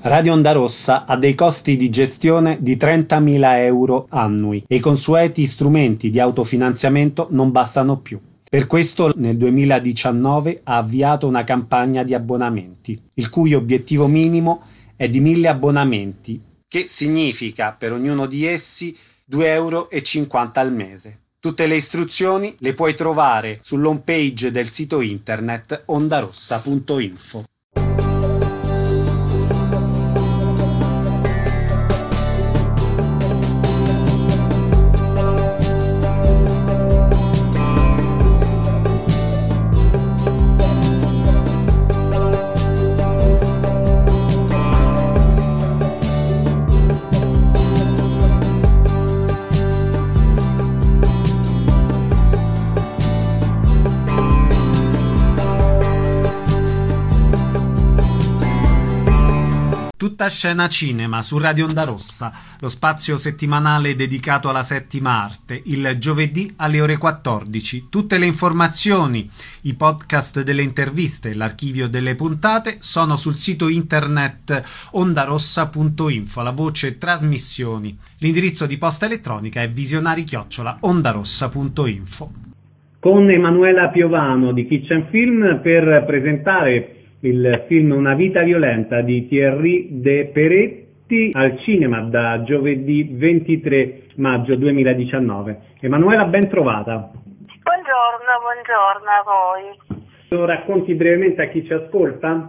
Radio Onda Rossa ha dei costi di gestione di 30.000 euro annui e i consueti strumenti di autofinanziamento non bastano più. Per questo nel 2019 ha avviato una campagna di abbonamenti, il cui obiettivo minimo è di 1.000 abbonamenti, che significa per ognuno di essi 2,50 euro al mese. Tutte le istruzioni le puoi trovare sull'home page del sito internet ondarossa.info. Tutta scena cinema su Radio Onda Rossa, lo spazio settimanale dedicato alla settima arte, il giovedì alle ore 14. Tutte le informazioni, i podcast delle interviste, l'archivio delle puntate sono sul sito internet ondarossa.info, la voce trasmissioni. L'indirizzo di posta elettronica è visionari@ondarossa.info. Con Emanuela Piovano di Kitchen Film per presentare il film Una vita violenta di Thierry De Peretti al cinema da giovedì 23 maggio 2019. Emanuela, ben trovata. Buongiorno a voi. Lo racconti brevemente a chi ci ascolta?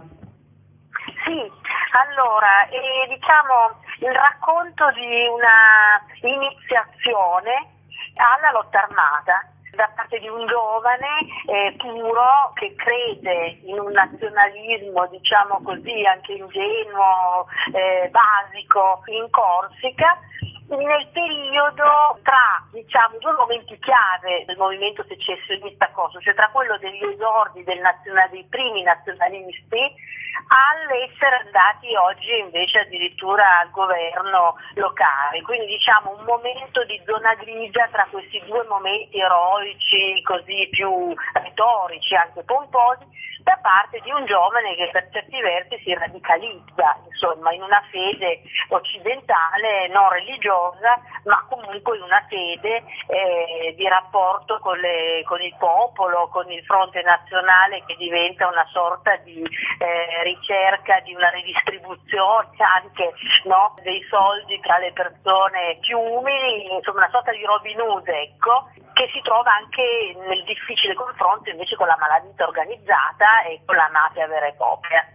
Sì, allora, diciamo il racconto di una iniziazione alla lotta armata da parte di un giovane puro che crede in un nazionalismo, diciamo così, anche ingenuo, basico, in Corsica, nel periodo tra, diciamo, due momenti chiave del movimento secessionista corso, cioè tra quello degli esordi dei primi nazionalisti all'essere andati oggi invece addirittura al governo locale, quindi diciamo un momento di zona grigia tra questi due momenti eroici, così più retorici, anche pomposi, da parte di un giovane che per certi versi si radicalizza, insomma, in una fede occidentale, non religiosa, ma comunque in una fede di rapporto con il popolo, con il fronte nazionale, che diventa una sorta di ricerca di una ridistribuzione anche, no, dei soldi tra le persone più umili, insomma una sorta di Robin Hood, ecco, che si trova anche nel difficile confronto invece con la malavita organizzata e con la mafia vera e propria.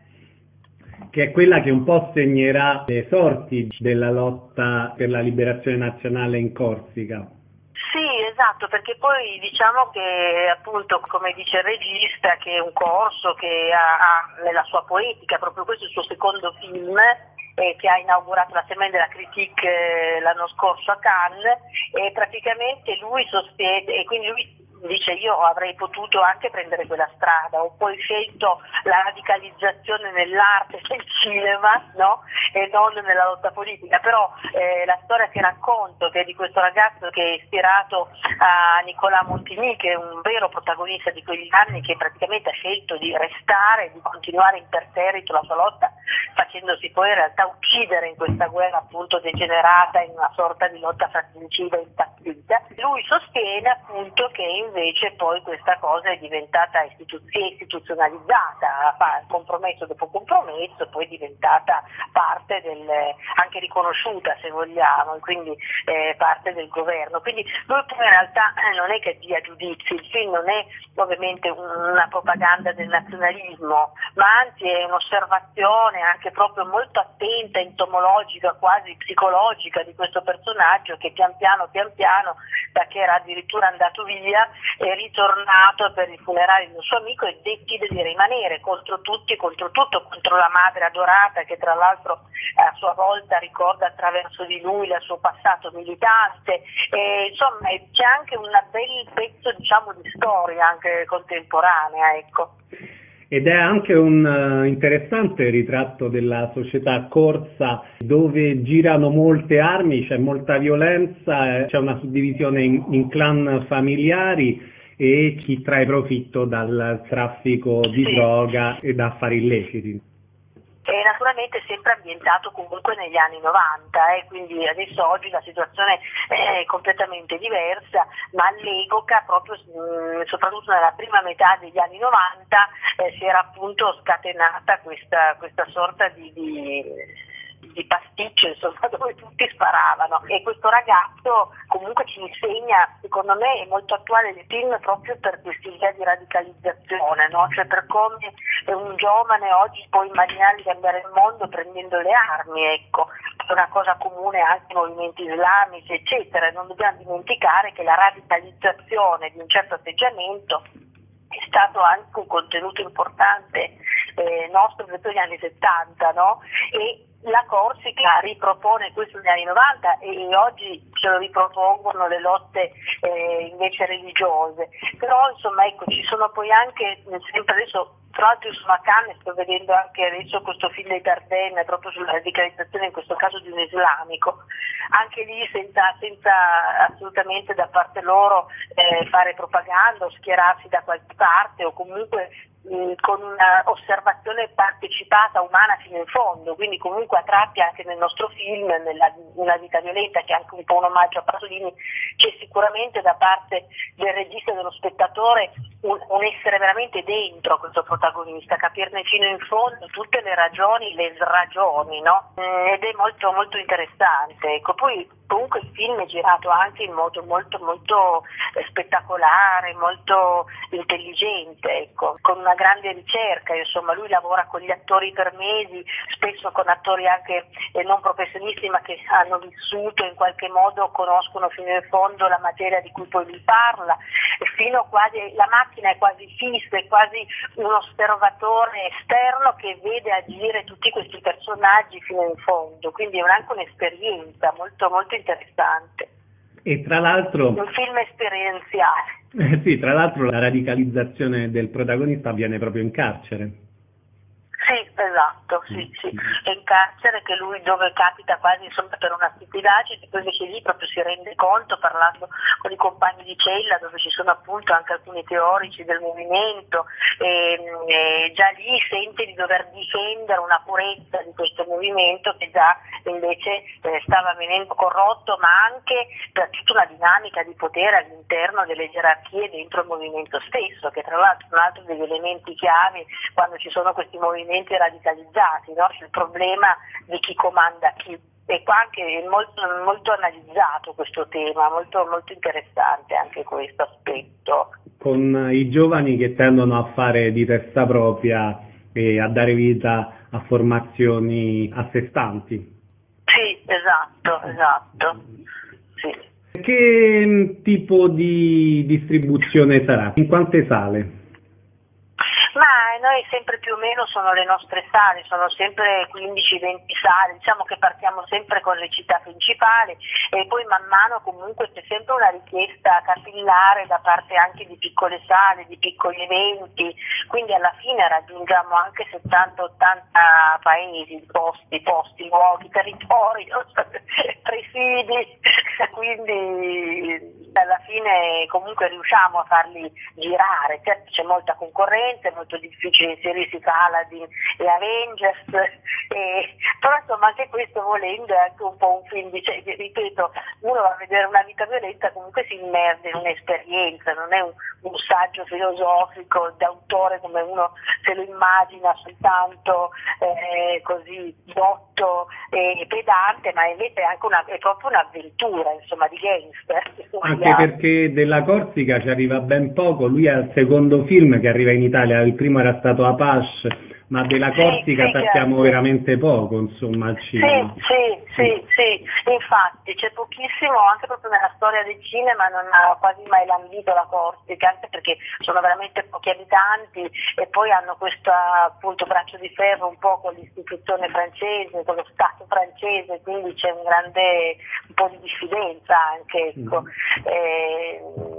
Che è quella che un po' segnerà le sorti della lotta per la liberazione nazionale in Corsica. Sì, esatto, perché poi diciamo che appunto, come dice il regista, che è un corso che ha nella sua poetica, proprio questo è il suo secondo film, che ha inaugurato la Semaine de la Critique l'anno scorso a Cannes, e praticamente lui sostiene, e quindi lui dice: io avrei potuto anche prendere quella strada, ho poi scelto la radicalizzazione nell'arte e nel cinema, no? E non nella lotta politica, però la storia che racconto, che è di questo ragazzo che è ispirato a Nicolas Montigny, che è un vero protagonista di quegli anni, che praticamente ha scelto di restare, di continuare imperterrito la sua lotta, facendosi poi in realtà uccidere in questa guerra appunto degenerata in una sorta di lotta fratricida impazzita. Lui sostiene appunto che invece poi questa cosa è diventata istituzionalizzata, compromesso dopo compromesso, poi è diventata parte anche riconosciuta, se vogliamo, e quindi parte del governo. Quindi lui poi in realtà non è che dia giudizi, il film non è ovviamente una propaganda del nazionalismo, ma anzi è un'osservazione anche proprio molto attenta, entomologica, quasi psicologica di questo personaggio che pian piano, da che era addirittura andato via, è ritornato per il funerale del suo amico e decide di rimanere contro tutti e contro tutto, contro la madre adorata, che tra l'altro a sua volta ricorda attraverso di lui il suo passato militante, e insomma c'è anche un bel pezzo, diciamo, di storia anche contemporanea, ecco. Ed è anche un interessante ritratto della società corsa, dove girano molte armi, c'è molta violenza, c'è una suddivisione in clan familiari e chi trae profitto dal traffico di droga e da affari illeciti. e naturalmente sempre ambientato comunque negli anni 90, quindi adesso oggi la situazione è completamente diversa, ma all'epoca proprio soprattutto nella prima metà degli anni 90 si era appunto scatenata questa sorta di pasticcio, insomma, dove tutti sparavano, e questo ragazzo comunque ci insegna, secondo me è molto attuale il film proprio per questa idea di radicalizzazione, no? Cioè per come un giovane oggi può immaginare di cambiare il mondo prendendo le armi, ecco, è una cosa comune anche ai movimenti islamici eccetera. Non dobbiamo dimenticare che la radicalizzazione di un certo atteggiamento è stato anche un contenuto importante nostro degli anni 70, no? E la Corsica ripropone questo negli anni 90 e oggi ce lo ripropongono le lotte invece religiose, però insomma ecco, ci sono poi anche sempre adesso, tra l'altro io sono a Cannes e sto vedendo anche adesso questo film dei Dardenne proprio sulla radicalizzazione, in questo caso di un islamico, anche lì senza assolutamente da parte loro fare propaganda o schierarsi da qualche parte, o comunque con una osservazione partecipata, umana fino in fondo, quindi comunque a tratti anche nel nostro film, nella vita violenta, che è anche un po' un omaggio a Pasolini, c'è sicuramente da parte del regista e dello spettatore un essere veramente dentro questo protagonista, capirne fino in fondo tutte le ragioni, le sragioni, no? Ed è molto molto interessante. Ecco, poi comunque il film è girato anche in modo molto molto spettacolare, molto intelligente, ecco, con una grande ricerca, insomma lui lavora con gli attori per mesi, spesso con attori anche non professionisti ma che hanno vissuto in qualche modo, conoscono fino in fondo la materia di cui poi lui parla, e fino quasi la macchina è quasi fissa, è quasi un osservatore esterno che vede agire tutti questi personaggi fino in fondo, quindi è anche un'esperienza molto molto interessante. E tra l'altro un film esperienziale. Sì, tra l'altro la radicalizzazione del protagonista avviene proprio in carcere. Sì, esatto, sì. È in carcere, che lui dove capita quasi insomma per una stupidaggine, poi invece lì proprio si rende conto parlando con i compagni di cella, dove ci sono appunto anche alcuni teorici del movimento, e già lì sente di dover difendere una purezza di questo movimento che già invece stava venendo corrotto, ma anche per tutta una dinamica di potere all'interno delle gerarchie dentro il movimento stesso, che tra l'altro è un altro degli elementi chiave quando ci sono questi movimenti radicalizzati, no? Il problema di chi comanda chi. E qua anche è molto, molto analizzato questo tema, molto, molto interessante anche questo aspetto. Con i giovani che tendono a fare di testa propria e a dare vita a formazioni a sé stanti. Sì, esatto. Sì. Che tipo di distribuzione sarà? In quante sale? Ma noi sempre più o meno sono le nostre sale, sono sempre 15-20 sale, diciamo che partiamo sempre con le città principali e poi man mano comunque c'è sempre una richiesta capillare da parte anche di piccole sale, di piccoli eventi, quindi alla fine raggiungiamo anche 70-80 paesi, posti, luoghi, territori, presidi, quindi alla fine comunque riusciamo a farli girare. Certo c'è molta concorrenza, è molto difficile inserirsi tra Aladdin e Avengers, però insomma anche questo volendo è anche un po' un film, ripeto, uno va a vedere una vita violenta, comunque si immerge in un'esperienza, non è un saggio filosofico d'autore come uno se lo immagina soltanto così dotto e pedante, ma invece è anche è proprio un'avventura, insomma, di gangster. Anche perché della Corsica ci arriva ben poco, lui è il secondo film che arriva in Italia, il primo era stato Apache, ma della Corsica sappiamo veramente poco, insomma, al cinema. Sì, infatti c'è pochissimo, anche proprio nella storia del cinema non ha quasi mai lambito la Corsica, anche perché sono veramente pochi abitanti e poi hanno questo appunto braccio di ferro un po' con l'istituzione francese, con lo Stato francese, quindi c'è un po' di diffidenza anche, ecco.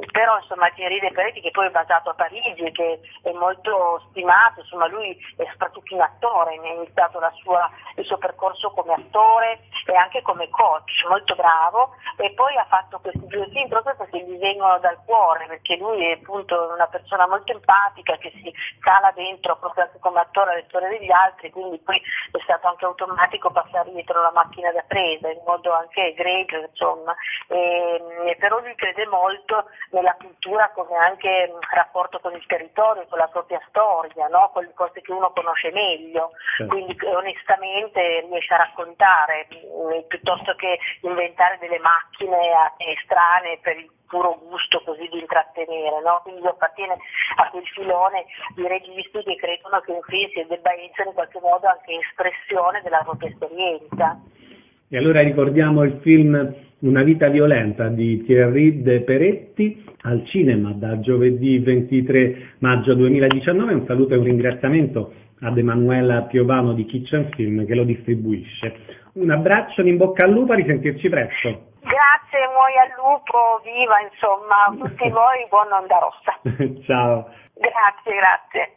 però insomma Thierry De Peretti, che poi è basato a Parigi e che è molto stimato, insomma lui è soprattutto un attore, ne ha iniziato il suo percorso come attore e anche come coach, molto bravo, e poi ha fatto questi due film proprio perché gli vengono dal cuore, perché lui è appunto una persona molto empatica che si cala dentro proprio anche come attore alle storie degli altri, quindi poi è stato anche automatico passare dietro la macchina da presa in modo anche egregio, insomma, e però lui crede molto nella cultura come anche rapporto con il territorio, con la propria storia, no? Con le cose che uno conosce meglio, quindi onestamente riesce a raccontare piuttosto che inventare delle macchine strane per il puro gusto così di intrattenere, no? Quindi appartiene a quel filone di registi che credono che un film si debba essere in qualche modo anche espressione della propria esperienza. E allora ricordiamo il film Una vita violenta di Thierry De Peretti al cinema da giovedì 23 maggio 2019. Un saluto e un ringraziamento ad Emanuela Piovano di Kitchen Film che lo distribuisce. Un abbraccio, in bocca al lupo, a risentirci presto. Grazie, muoio al lupo, viva, insomma, a tutti voi, buona Onda Rossa. Ciao. Grazie.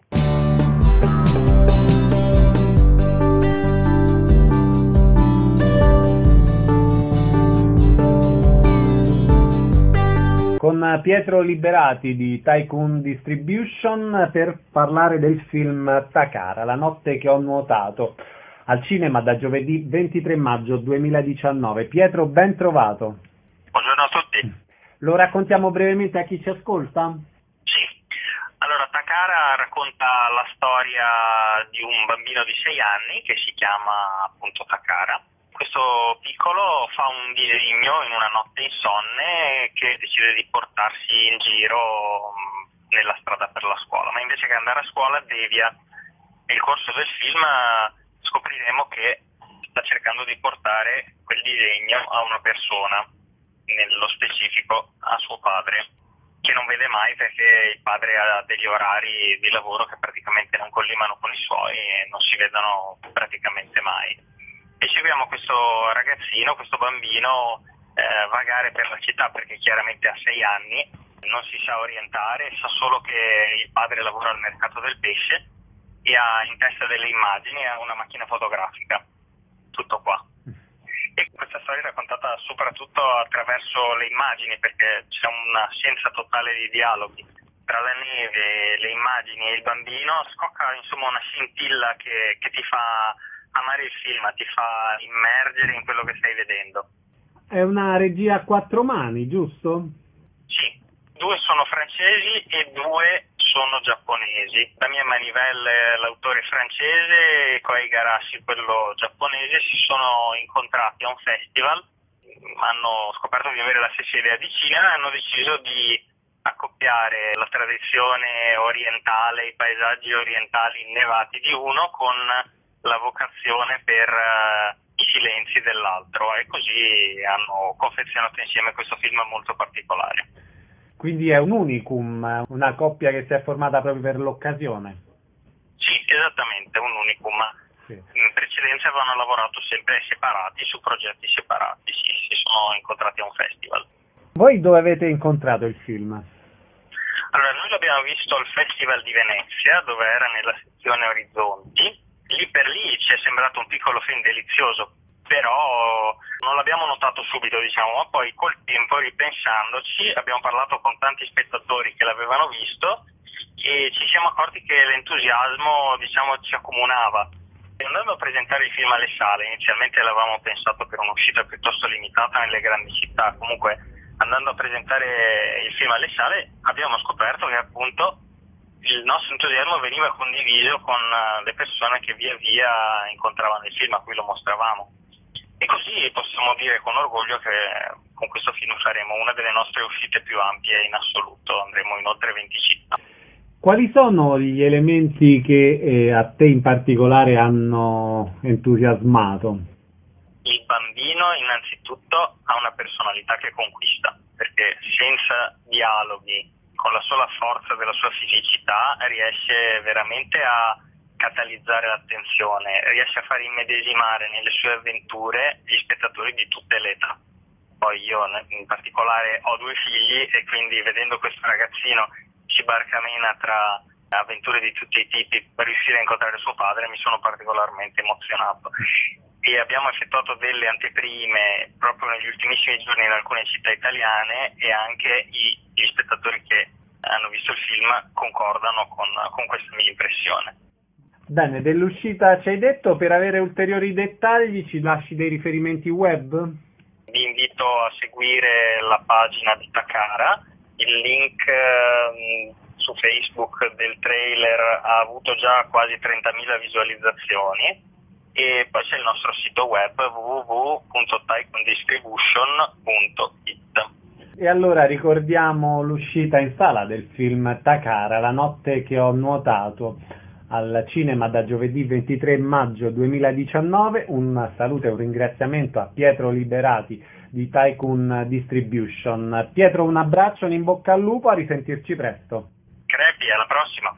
Con Pietro Liberati di Tycoon Distribution per parlare del film Takara, La notte che ho nuotato, al cinema da giovedì 23 maggio 2019. Pietro, ben trovato. Buongiorno a tutti. Lo raccontiamo brevemente a chi ci ascolta? Sì. Allora, Takara racconta la storia di un bambino di 6 anni che si chiama appunto Takara. Questo piccolo fa un disegno in una notte insonne che decide di portarsi in giro nella strada per la scuola, ma invece che andare a scuola devia. Nel corso del film scopriremo che sta cercando di portare quel disegno a una persona, nello specifico a suo padre, che non vede mai perché il padre ha degli orari di lavoro che praticamente non collimano con i suoi e non si vedono praticamente mai. E seguiamo questo ragazzino, questo bambino vagare per la città perché chiaramente ha 6 anni, non si sa orientare, sa solo che il padre lavora al mercato del pesce e ha in testa delle immagini, ha una macchina fotografica, tutto qua. E questa storia è raccontata soprattutto attraverso le immagini perché c'è un'assenza totale di dialoghi. Tra la neve, le immagini e il bambino scocca insomma una scintilla che ti fa amare il film, ti fa immergere in quello che stai vedendo. È una regia a 4 mani, giusto? Sì, 2 sono francesi e 2 sono giapponesi. Damien Manivelle, l'autore francese, e Kohei Igarashi, quello giapponese, si sono incontrati a un festival, hanno scoperto di avere la stessa idea di cinema e hanno deciso di accoppiare la tradizione orientale, i paesaggi orientali innevati di uno con la vocazione per i silenzi dell'altro, e così hanno confezionato insieme questo film molto particolare. Quindi è un unicum, una coppia che si è formata proprio per l'occasione. Sì, esattamente, un unicum. Sì. In precedenza avevano lavorato sempre separati, su progetti separati, sì, si sono incontrati a un festival. Voi dove avete incontrato il film? Allora, noi l'abbiamo visto al Festival di Venezia, dove era nella sezione Orizzonti. Lì per lì ci è sembrato un piccolo film delizioso, però non l'abbiamo notato subito, diciamo, ma poi col tempo, ripensandoci, abbiamo parlato con tanti spettatori che l'avevano visto e ci siamo accorti che l'entusiasmo, diciamo, ci accomunava. E andando a presentare il film alle sale, inizialmente l'avevamo pensato per un'uscita piuttosto limitata nelle grandi città, comunque andando a presentare il film alle sale abbiamo scoperto che appunto il nostro entusiasmo veniva condiviso con le persone che via via incontravano il film a cui lo mostravamo. E così possiamo dire con orgoglio che con questo film faremo una delle nostre uscite più ampie in assoluto, andremo in oltre 20 città. Quali sono gli elementi che a te in particolare hanno entusiasmato? Il bambino innanzitutto ha una personalità che conquista, perché senza dialoghi, con la sola forza della sua fisicità, riesce veramente a catalizzare l'attenzione, riesce a far immedesimare nelle sue avventure gli spettatori di tutte le età. poi io in particolare ho 2 figli e quindi vedendo questo ragazzino ci barcamena tra avventure di tutti i tipi per riuscire a incontrare suo padre, mi sono particolarmente emozionato. E abbiamo effettuato delle anteprime proprio negli ultimissimi giorni in alcune città italiane e anche gli spettatori che hanno visto il film concordano con questa mia impressione. Bene, dell'uscita ci hai detto, per avere ulteriori dettagli ci lasci dei riferimenti web? Vi invito a seguire la pagina di Takara, il link su Facebook del trailer ha avuto già quasi 30.000 visualizzazioni. E poi c'è il nostro sito web www.taikondistribution.it. E allora ricordiamo l'uscita in sala del film Takara, La notte che ho nuotato, al cinema da giovedì 23 maggio 2019. Un saluto e un ringraziamento a Pietro Liberati di Taikun Distribution. Pietro, un abbraccio, un in bocca al lupo, a risentirci presto. Crepi, alla prossima.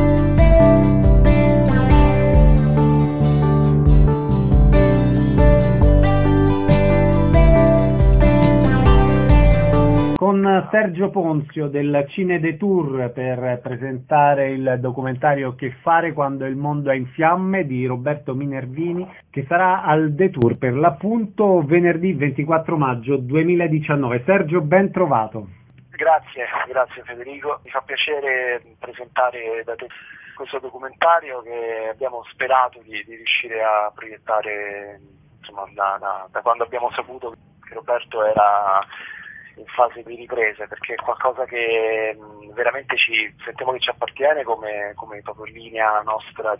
Con Sergio Ponzio del Cine Detour per presentare il documentario Che fare quando il mondo è in fiamme di Roberto Minervini, che sarà al Detour per l'appunto venerdì 24 maggio 2019. Sergio, ben trovato. Grazie Federico, mi fa piacere presentare da te questo documentario che abbiamo sperato di riuscire a proiettare, insomma, da quando abbiamo saputo che Roberto era in fase di riprese, perché è qualcosa che veramente sentiamo che ci appartiene come proprio linea nostra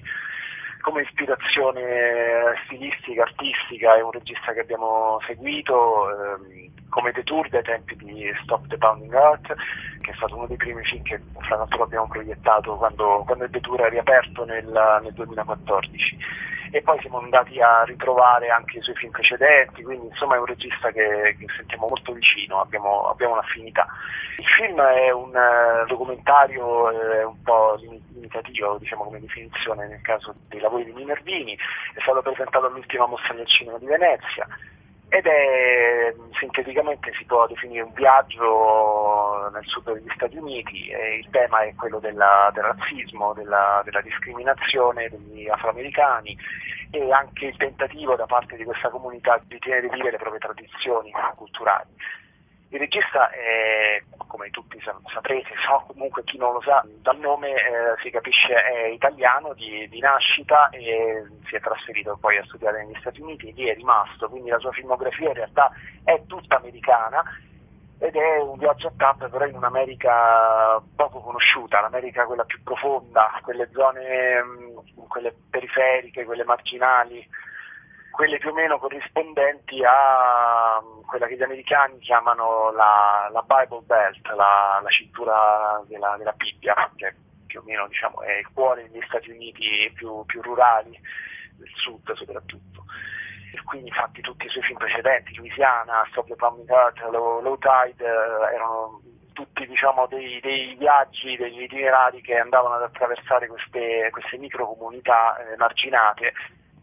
come ispirazione stilistica, artistica. È un regista che abbiamo seguito come Detour dai tempi di Stop the Pounding Heart, che è stato uno dei primi film che fra l'altro abbiamo proiettato quando il Detour è riaperto nel 2014. E poi siamo andati a ritrovare anche i suoi film precedenti, quindi insomma è un regista che sentiamo molto vicino, abbiamo un'affinità. Il film è un documentario un po' limitativo, diciamo, come definizione nel caso dei lavori di Minervini. È stato presentato all'ultima mostra del cinema di Venezia ed è, sinteticamente si può definire un viaggio nel sud degli Stati Uniti, e il tema è quello del razzismo, della discriminazione degli afroamericani e anche il tentativo da parte di questa comunità di tenere vive le proprie tradizioni culturali. Il regista è, come tutti saprete, comunque chi non lo sa, dal nome si capisce è italiano di nascita e si è trasferito poi a studiare negli Stati Uniti e lì è rimasto, quindi la sua filmografia in realtà è tutta americana ed è un viaggio a tappe però in un'America poco conosciuta, l'America quella più profonda, quelle zone, quelle periferiche, quelle marginali, quelle più o meno corrispondenti a quella che gli americani chiamano la Bible Belt, la cintura della Bibbia, che più o meno, diciamo, è il cuore degli Stati Uniti più rurali, del sud soprattutto. E quindi infatti tutti i suoi film precedenti, Louisiana, Stop the Pounding Heart, Low Tide, erano tutti, diciamo, dei viaggi, degli itinerari che andavano ad attraversare queste microcomunità marginate.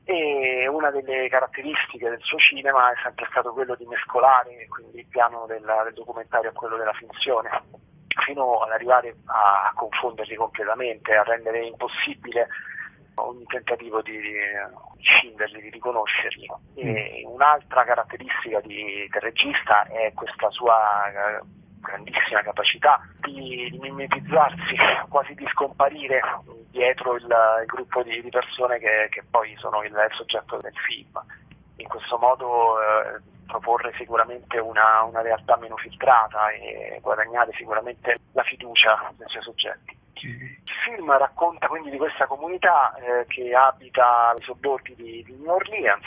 E una delle caratteristiche del suo cinema è sempre stato quello di mescolare quindi il piano del documentario a quello della finzione, fino ad arrivare a confonderli completamente, a rendere impossibile ogni tentativo di scinderli, di riconoscerli. E un'altra caratteristica del regista è questa sua grandissima capacità di mimetizzarsi, quasi di scomparire dietro il gruppo di persone che poi sono il soggetto del film. In questo modo proporre sicuramente una realtà meno filtrata e guadagnare sicuramente la fiducia dei suoi soggetti. Il film racconta quindi di questa comunità che abita ai sobborghi di New Orleans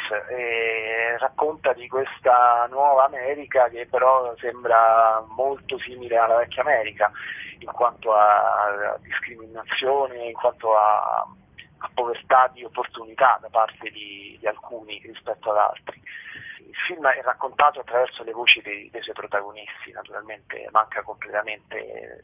e racconta di questa nuova America che però sembra molto simile alla vecchia America in quanto a discriminazione, in quanto a povertà di opportunità da parte di alcuni rispetto ad altri. Il film è raccontato attraverso le voci dei suoi protagonisti, naturalmente manca completamente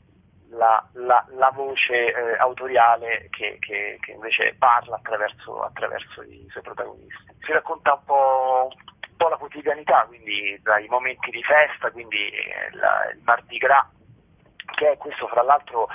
la voce autoriale che invece parla attraverso i suoi protagonisti. Si racconta un po' po' la quotidianità, quindi dai momenti di festa, quindi il Mardi Gras, che è questo fra l'altro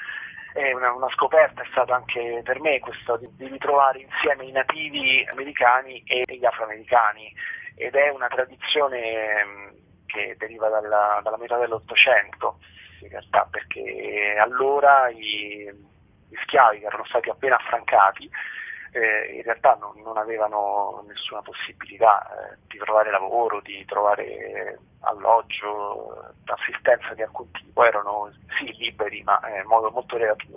è una scoperta, è stata anche per me questo di ritrovare insieme i nativi americani e gli afroamericani, ed è una tradizione che deriva dalla metà dell'Ottocento in realtà, perché allora gli schiavi che erano stati appena affrancati in realtà non avevano nessuna possibilità di trovare lavoro, di trovare alloggio, assistenza di alcun tipo, erano sì liberi ma in modo molto relativo,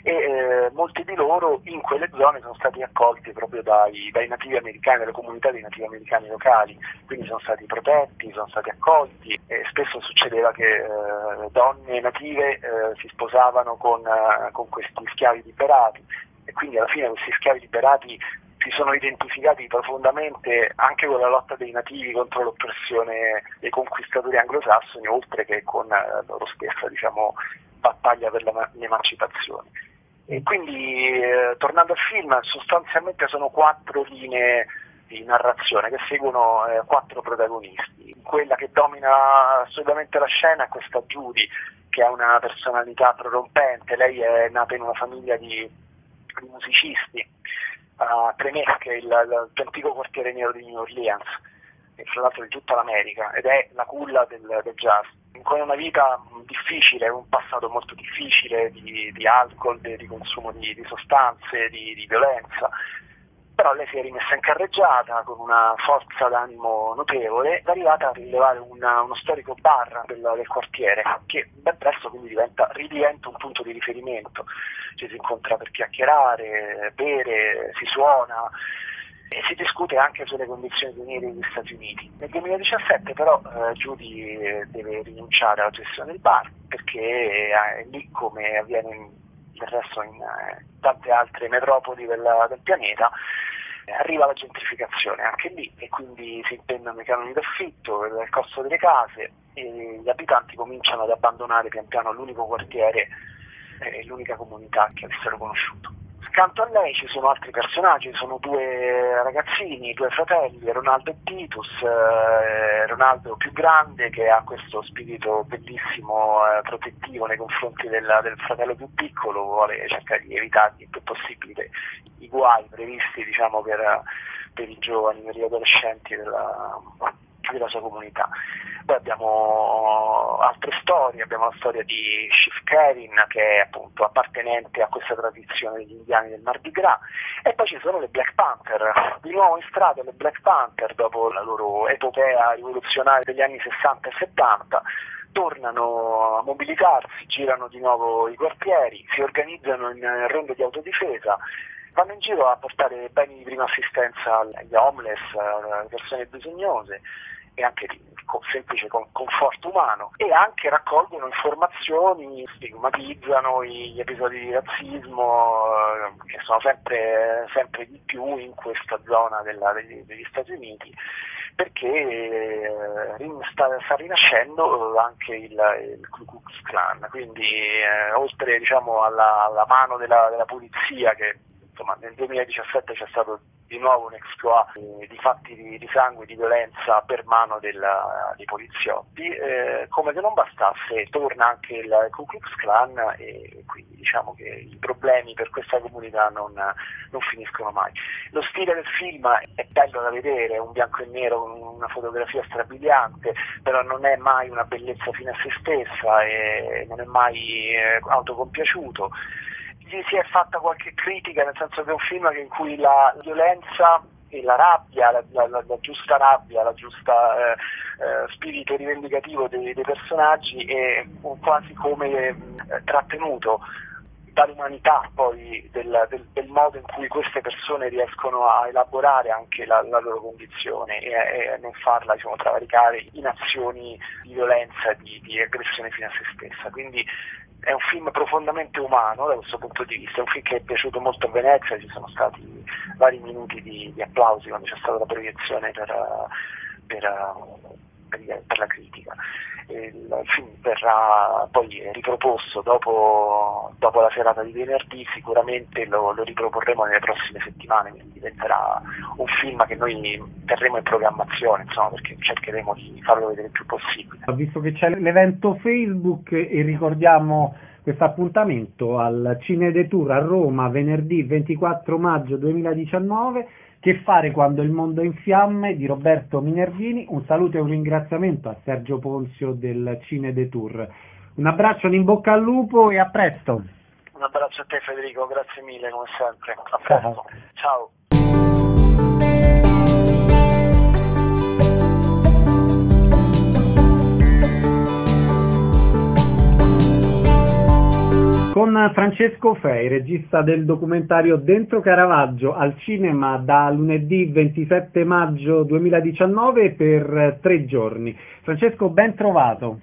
e molti di loro in quelle zone sono stati accolti proprio dai nativi americani, dalle comunità dei nativi americani locali, quindi sono stati protetti, sono stati accolti, e spesso succedeva che donne native si sposavano con questi schiavi liberati, e quindi alla fine questi schiavi liberati si sono identificati profondamente anche con la lotta dei nativi contro l'oppressione dei conquistatori anglosassoni, oltre che con la loro stessa, battaglia per l'emancipazione. E quindi, tornando al film, sostanzialmente sono 4 linee di narrazione che seguono 4 protagonisti. Quella che domina assolutamente la scena è questa Judy, che ha una personalità prorompente. Lei è nata in una famiglia di musicisti a Tremesche, il più antico quartiere nero di New Orleans, e fra l'altro di tutta l'America, ed è la culla del jazz. Con una vita difficile, un passato molto difficile di alcol, di consumo di sostanze, di violenza, però lei si è rimessa in carreggiata con una forza d'animo notevole, è arrivata a rilevare uno storico bar del quartiere, che ben presto quindi ridiventa un punto di riferimento. Ci si incontra per chiacchierare, bere, si suona e si discute anche sulle condizioni di venire negli Stati Uniti. Nel 2017 però Judy deve rinunciare alla gestione del bar, perché è lì, come avviene del resto in tante altre metropoli del pianeta, arriva la gentrificazione anche lì, e quindi si impendono i canoni d'affitto, il costo delle case, e gli abitanti cominciano ad abbandonare pian piano l'unico quartiere e l'unica comunità che avessero conosciuto. Accanto a lei ci sono altri personaggi, sono 2 ragazzini, 2 fratelli, Ronaldo e Titus. Ronaldo più grande, che ha questo spirito bellissimo, protettivo nei confronti del fratello più piccolo, vuole cercare di evitare il più possibile i guai previsti per i giovani, per gli adolescenti della sua comunità. Poi abbiamo altre storie, abbiamo la storia di Chief Kevin, che è appunto appartenente a questa tradizione degli indiani del Mardi Gras, e poi ci sono le Black Panther, di nuovo in strada le Black Panther dopo la loro epopea rivoluzionaria degli anni 60 e 70, tornano a mobilitarsi, girano di nuovo i quartieri, si organizzano in ronde di autodifesa, vanno in giro a portare beni di prima assistenza agli homeless, alle persone bisognose, e anche di semplice conforto umano, e anche raccolgono informazioni, stigmatizzano gli episodi di razzismo che sono sempre di più in questa zona degli Stati Uniti, perché sta rinascendo anche il Ku Klux Klan, quindi oltre alla mano della polizia, che insomma nel 2017 c'è stato di nuovo un exploit di fatti di sangue, di violenza per mano dei poliziotti, come se non bastasse torna anche il Ku Klux Klan, e quindi diciamo che i problemi per questa comunità non finiscono mai. Lo stile del film è bello da vedere, è un bianco e nero con una fotografia strabiliante, però non è mai una bellezza fine a se stessa e non è mai autocompiaciuto. Gli si è fatta qualche critica, nel senso che è un film in cui la violenza e la rabbia, la giusta rabbia, la giusta spirito rivendicativo dei personaggi è quasi come trattenuto dall'umanità poi del modo in cui queste persone riescono a elaborare anche la loro condizione e a non farla travalicare in azioni di violenza, di aggressione fino a se stessa. Quindi è un film profondamente umano da questo punto di vista, è un film che è piaciuto molto a Venezia, ci sono stati vari minuti di applausi quando c'è stata la proiezione per per la critica. Il film verrà poi riproposto dopo la serata di venerdì, sicuramente lo riproporremo nelle prossime settimane, quindi diventerà un film che noi terremo in programmazione, insomma, perché cercheremo di farlo vedere il più possibile. Visto che c'è l'evento Facebook, e ricordiamo questo appuntamento al Cine Detour a Roma venerdì 24 maggio 2019, Che fare quando il mondo è in fiamme, di Roberto Minervini. Un saluto e un ringraziamento a Sergio Ponzio del Cine Detour. Un abbraccio, un in bocca al lupo e a presto. Un abbraccio a te Federico, grazie mille come sempre. A presto. Ciao. Con Francesco Fei, regista del documentario Dentro Caravaggio, al cinema da lunedì 27 maggio 2019 per 3 giorni. Francesco, ben trovato.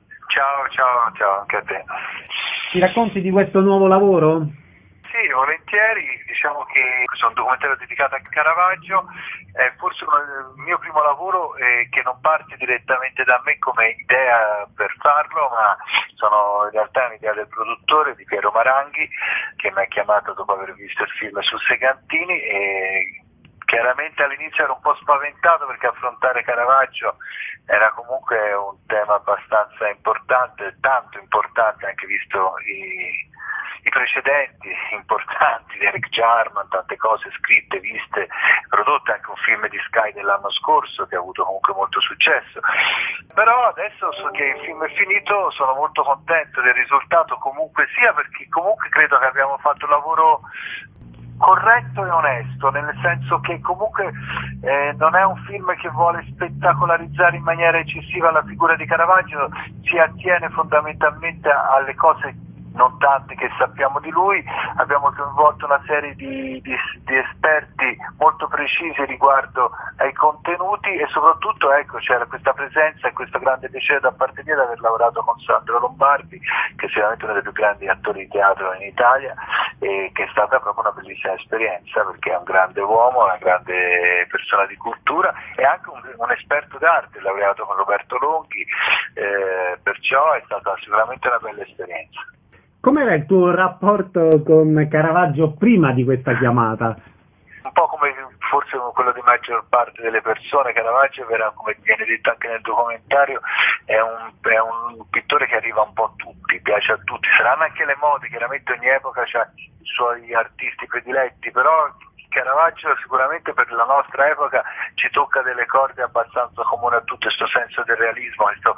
Ciao, anche a te. Ci racconti di questo nuovo lavoro? Sì, volentieri. Diciamo che questo è un documentario dedicato a Caravaggio, è forse il mio primo lavoro che non parte direttamente da me come idea per farlo, ma sono in realtà un'idea del produttore, di Piero Maranghi, che mi ha chiamato dopo aver visto il film su Segantini, e chiaramente all'inizio ero un po' spaventato perché affrontare Caravaggio era comunque un tema abbastanza importante, tanto importante anche visto i precedenti importanti di Eric Jarman, tante cose scritte, viste, prodotte, anche un film di Sky dell'anno scorso che ha avuto comunque molto successo. Però adesso so che il film è finito, sono molto contento del risultato comunque sia, perché comunque credo che abbiamo fatto un lavoro corretto e onesto, nel senso che comunque non è un film che vuole spettacolarizzare in maniera eccessiva la figura di Caravaggio, si attiene fondamentalmente alle cose non tante che sappiamo di lui. Abbiamo coinvolto una serie di esperti molto precisi riguardo ai contenuti, e soprattutto c'era questa presenza e questo grande piacere da parte mia di aver lavorato con Sandro Lombardi, che è sicuramente uno dei più grandi attori di teatro in Italia, e che è stata proprio una bellissima esperienza, perché è un grande uomo, una grande persona di cultura e anche un esperto d'arte, laureato con Roberto Longhi, perciò è stata sicuramente una bella esperienza. Com'era il tuo rapporto con Caravaggio prima di questa chiamata? Un po' come forse quello di maggior parte delle persone, Caravaggio era, come viene detto anche nel documentario, è un pittore che arriva un po' a tutti, piace a tutti. Saranno anche le mode, chiaramente ogni epoca ha i suoi artisti prediletti, però Caravaggio sicuramente per la nostra epoca ci tocca delle corde abbastanza comuni a tutti, questo senso del realismo, questa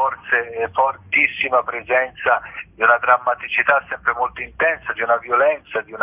fortissima presenza di una drammaticità sempre molto intensa, di una violenza, di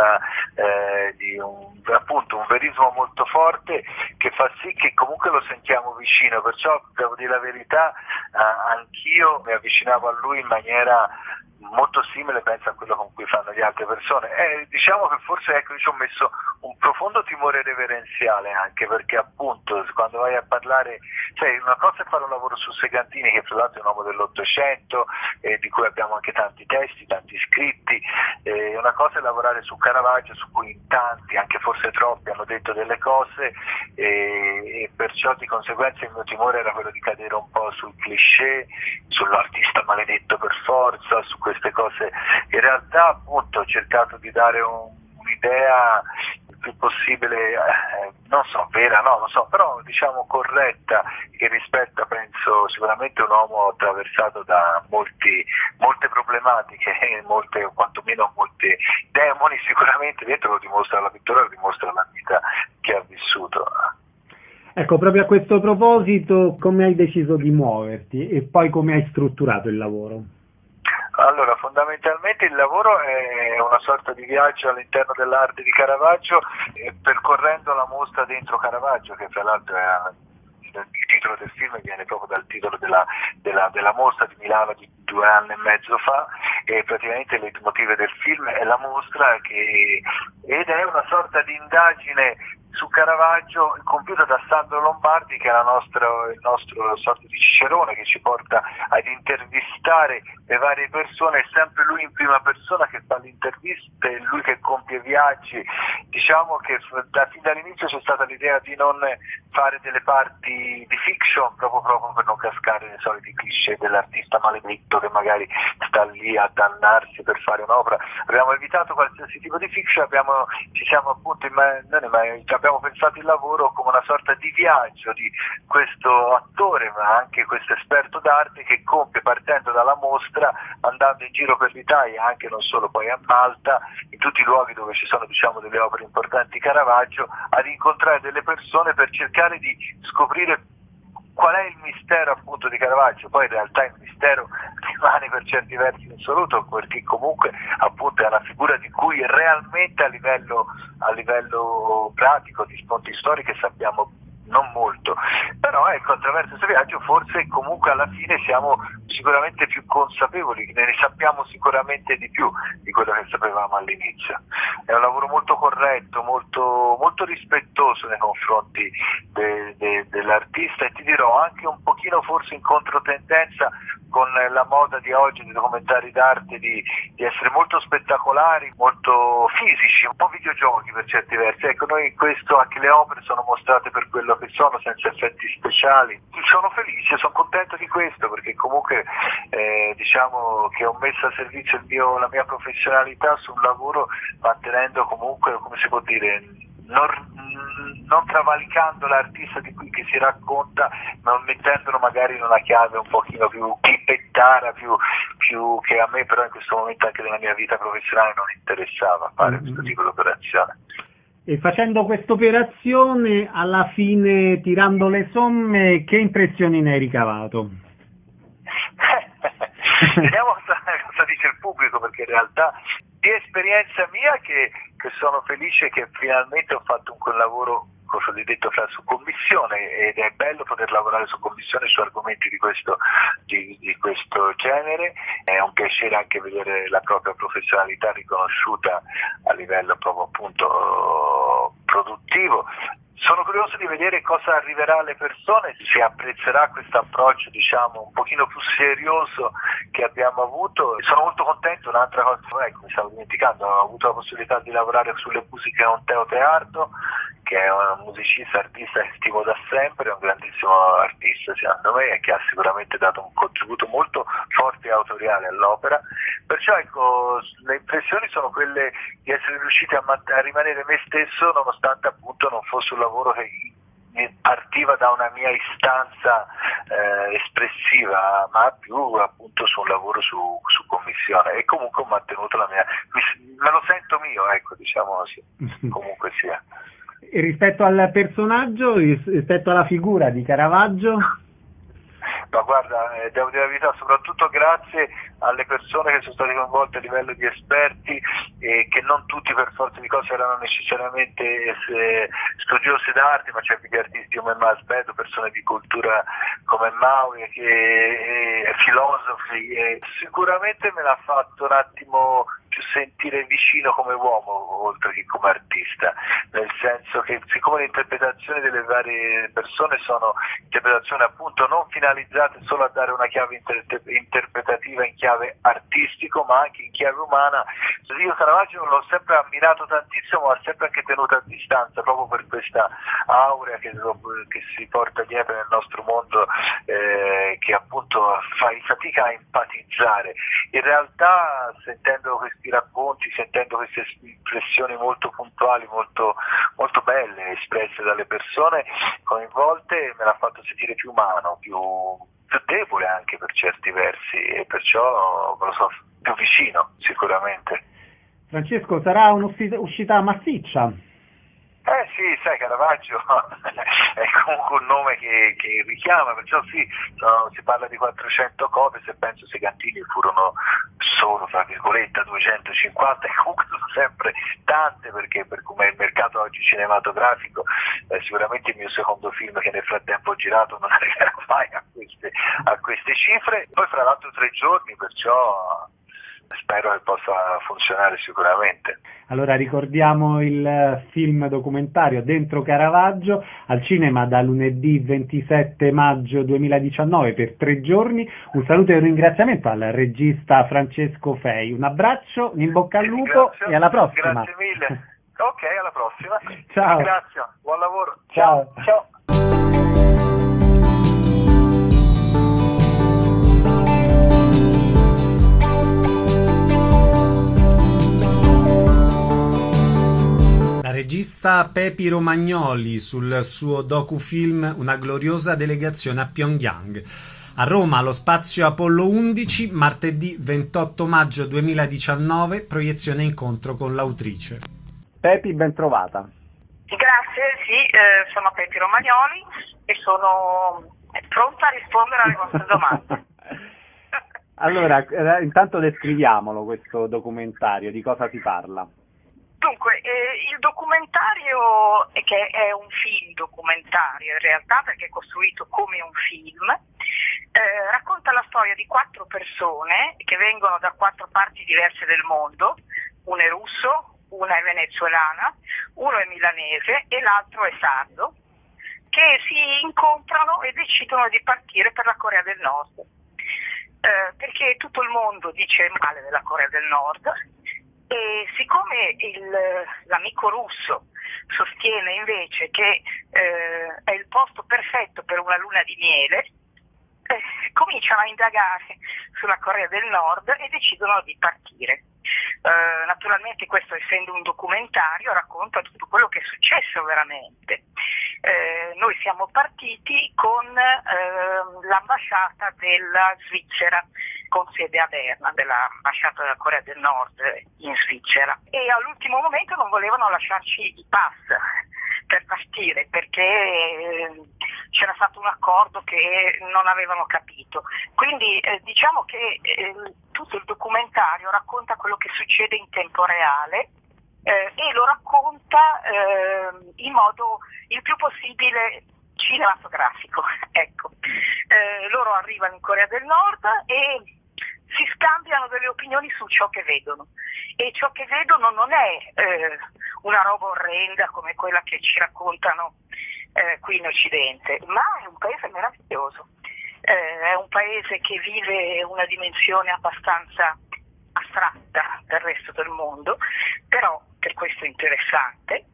un verismo molto forte, che fa sì che comunque lo sentiamo vicino. Perciò devo dire la verità, anch'io mi avvicinavo a lui in maniera molto simile, penso, a quello con cui fanno le altre persone. Diciamo che forse io ci ho messo un profondo timore reverenziale, anche perché appunto quando vai a parlare, una cosa è fare un lavoro su Segantini, che tra l'altro è un uomo dell'Ottocento, di cui abbiamo anche tanti testi, tanti scritti, una cosa è lavorare su Caravaggio, su cui in tanti, anche forse troppi, hanno detto delle cose, e perciò di conseguenza il mio timore era quello di cadere un po' sul cliché, sull'artista maledetto per forza, su queste cose. In realtà appunto ho cercato di dare un'idea il più possibile, non so, vera, no, non so, però diciamo corretta, che rispetta, penso, sicuramente un uomo attraversato da molte problematiche, quantomeno molti demoni sicuramente dentro, lo dimostra la pittura, lo dimostra la vita che ha vissuto. Ecco, proprio a questo proposito, come hai deciso di muoverti e poi come hai strutturato il lavoro? Allora, fondamentalmente il lavoro è una sorta di viaggio all'interno dell'arte di Caravaggio, percorrendo la mostra Dentro Caravaggio, che tra l'altro il titolo del film viene proprio dal titolo della mostra di Milano di 2 anni e mezzo fa, e praticamente il leitmotiv del film è la mostra, ed è una sorta di indagine su Caravaggio compiuta da Sandro Lombardi, che è il nostro sorta di cicerone, che ci porta ad intervistare le varie persone. È sempre lui in prima persona che fa le interviste, è lui che compie viaggi. Diciamo che fin dall'inizio c'è stata l'idea di non fare delle parti di fiction, proprio per non cascare nei soliti cliché dell'artista maledetto che magari sta lì a dannarsi per fare un'opera. Abbiamo evitato qualsiasi tipo di fiction, abbiamo pensato il lavoro come una sorta di viaggio di questo attore, ma anche questo esperto d'arte, che compie, partendo dalla mostra, andando in giro per l'Italia, anche non solo, poi a Malta, in tutti i luoghi dove ci sono, diciamo, delle opere importanti di Caravaggio, ad incontrare delle persone per cercare di scoprire qual è il mistero appunto di Caravaggio. Poi in realtà il mistero rimane per certi versi assoluto, perché comunque appunto è una figura di cui realmente a livello pratico, di fonti storiche, sappiamo non molto, però ecco, attraverso questo viaggio forse comunque alla fine siamo sicuramente più consapevoli, ne sappiamo sicuramente di più di quello che sapevamo all'inizio. È un lavoro molto corretto, molto rispettoso nei confronti dell'artista, e ti dirò anche un pochino forse in controtendenza con la moda di oggi dei documentari d'arte di essere molto spettacolari, molto fisici, un po' videogiochi per certi versi. Ecco, noi in questo, anche le opere sono mostrate per quello che sono, senza effetti speciali. Sono felice, sono contento di questo, perché comunque diciamo che ho messo a servizio la mia professionalità su un lavoro, mantenendo comunque, come si può dire, non travalicando l'artista di cui che si racconta, ma mettendolo magari in una chiave un pochino più clippettara, più che a me però in questo momento anche della mia vita professionale non interessava fare questo tipo di operazione. E facendo questa operazione, alla fine, tirando le somme, che impressioni ne hai ricavato? Vediamo cosa dice il pubblico, perché in realtà di esperienza mia che sono felice che finalmente ho fatto un lavoro cosiddetto su commissione, ed è bello poter lavorare su commissione su argomenti di questo genere. È un piacere anche vedere la propria professionalità riconosciuta a livello proprio appunto produttivo. Sono curioso di vedere cosa arriverà alle persone, se apprezzerà questo approccio, diciamo, un pochino più serioso che abbiamo avuto. Sono molto contento. Un'altra cosa, ecco, mi stavo dimenticando, ho avuto la possibilità di lavorare sulle musiche con Teo Teardo, che è un musicista, artista che stimo da sempre, è un grandissimo artista secondo me, e che ha sicuramente dato un contributo molto forte e autoriale all'opera. Perciò ecco, le impressioni sono quelle di essere riusciti a rimanere me stesso, nonostante appunto non fosse un lavoro che partiva da una mia istanza espressiva, ma più appunto su un lavoro su commissione, e comunque ho mantenuto me lo sento mio, ecco, diciamo così, comunque sia. E rispetto al personaggio, rispetto alla figura di Caravaggio? Ma guarda, devo dire la verità, soprattutto grazie alle persone che sono state coinvolte a livello di esperti, e che non tutti per forza di cose erano necessariamente studiosi d'arte, ma c'è anche artisti come Masbedo, persone di cultura come Maui, filosofi, e sicuramente me l'ha fatto un attimo più sentire vicino come uomo oltre che come artista, nel senso che siccome le interpretazioni delle varie persone sono interpretazioni appunto non finalizzate solo a dare una chiave interpretativa in chiave artistico, ma anche in chiave umana, io Caravaggio l'ho sempre ammirato tantissimo, ma sempre anche tenuto a distanza, proprio per questa aurea che si porta dietro nel nostro mondo, che appunto fai fatica a empatizzare. In realtà, sentendo questi racconti, sentendo queste espressioni molto puntuali, molto, molto belle, espresse dalle persone coinvolte, me l'ha fatto sentire più umano, più debole anche per certi versi, e perciò me lo so più vicino sicuramente. Francesco, sarà un'uscita massiccia? Sì, sai, Caravaggio è comunque un nome che richiama, perciò sì, si parla di 400 copie, se penso se i Cantini furono solo, tra virgolette, 250, e comunque sono sempre tante, perché per come è il mercato oggi cinematografico, sicuramente il mio secondo film, che nel frattempo ho girato, non arriverà mai a queste cifre. Poi fra l'altro 3 giorni, perciò spero che possa funzionare sicuramente. Allora ricordiamo il film documentario Dentro Caravaggio, al cinema da lunedì 27 maggio 2019 per 3 giorni. Un saluto e un ringraziamento al regista Francesco Fei. Un abbraccio, in bocca al lupo e alla prossima. Grazie mille. Ok, alla prossima. Ciao. Grazie, buon lavoro. Ciao. Ciao. l'intervista a Pepi Romagnoli sul suo docufilm Una gloriosa delegazione a Pyongyang. A Roma, allo spazio Apollo 11, martedì 28 maggio 2019, proiezione incontro con l'autrice. Pepi, ben trovata. Grazie, sì, sono Pepi Romagnoli e sono pronta a rispondere alle vostre domande. Allora, intanto descriviamolo questo documentario, di cosa si parla? Dunque, il documentario, che è un film documentario in realtà perché è costruito come un film, racconta la storia di 4 persone che vengono da 4 parti diverse del mondo. Uno è russo, una è venezuelana, uno è milanese e l'altro è sardo, che si incontrano e decidono di partire per la Corea del Nord, perché tutto il mondo dice male della Corea del Nord e siccome l'amico russo sostiene invece che è il posto perfetto per una luna di miele, cominciano a indagare sulla Corea del Nord e decidono di partire. Naturalmente questo, essendo un documentario, racconta tutto quello che è successo veramente. Noi siamo partiti con l'ambasciata della Svizzera, con sede a Berna, dell'ambasciata della Corea del Nord in Svizzera, e all'ultimo momento non volevano lasciarci i pass per partire perché c'era stato un accordo che non avevano capito. Quindi diciamo che tutto il documentario racconta quello che succede in tempo reale e lo racconta in modo il più possibile cinematografico. Ecco. Loro arrivano in Corea del Nord e si scambiano delle opinioni su ciò che vedono, e ciò che vedono non è una roba orrenda come quella che ci raccontano qui in Occidente, ma è un paese meraviglioso, è un paese che vive una dimensione abbastanza astratta del resto del mondo, però per questo interessante,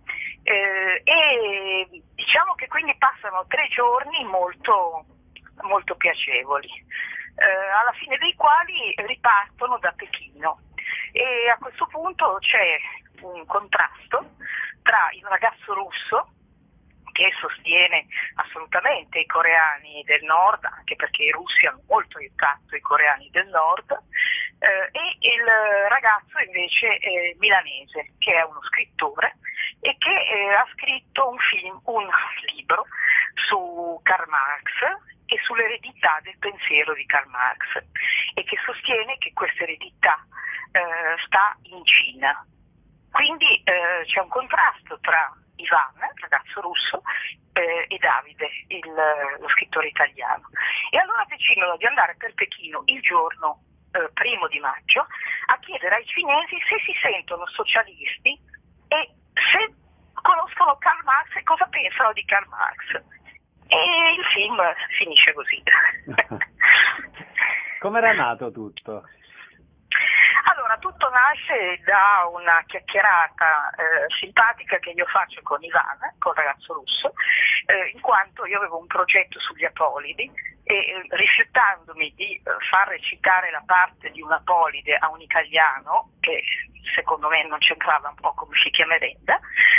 e diciamo che quindi passano 3 giorni molto, molto piacevoli, alla fine dei quali ripartono da Pechino, e a questo punto c'è un contrasto tra il ragazzo russo, che sostiene assolutamente i coreani del nord, anche perché i russi hanno molto aiutato i coreani del nord, e il ragazzo invece milanese, che è uno scrittore e che ha scritto un libro su Karl Marx e sull'eredità del pensiero di Karl Marx, e che sostiene che questa eredità sta in Cina. Quindi c'è un contrasto tra Ivan, il ragazzo russo, e Davide, lo scrittore italiano. E allora decidono di andare per Pechino il giorno 1 di maggio a chiedere ai cinesi se si sentono socialisti e se conoscono Karl Marx e cosa pensano di Karl Marx. E il film finisce così. Come era nato tutto? Allora, tutto nasce da una chiacchierata simpatica che io faccio con Ivan, con il ragazzo russo, in quanto io avevo un progetto sugli apolidi e rifiutandomi di far recitare la parte di un apolide a un italiano, che secondo me non c'entrava un po' come Fichi a merenda,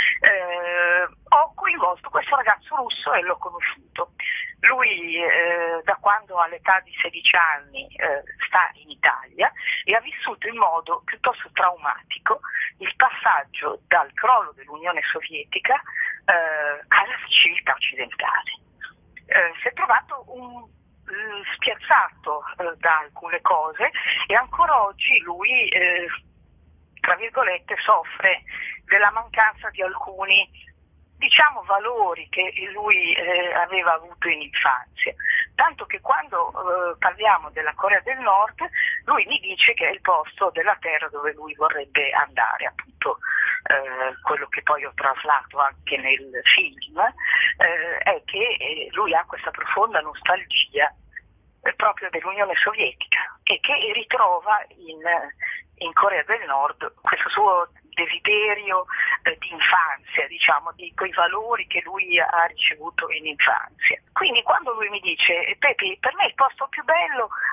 ho coinvolto questo ragazzo russo e l'ho conosciuto. Lui da quando all'età di 16 anni sta in Italia e ha vissuto in modo piuttosto traumatico il passaggio dal crollo dell'Unione Sovietica alla civiltà occidentale. Si è trovato spiazzato da alcune cose e ancora oggi lui, tra virgolette, soffre della mancanza di alcuni, diciamo, valori che lui aveva avuto in infanzia, tanto che quando parliamo della Corea del Nord lui mi dice che è il posto della terra dove lui vorrebbe andare, appunto quello che poi ho traslato anche nel film, è che lui ha questa profonda nostalgia proprio dell'Unione Sovietica e che ritrova in Corea del Nord questo suo desiderio di infanzia, diciamo, di quei valori che lui ha ricevuto in infanzia. Quindi quando lui mi dice: Pepi, per me il posto più bello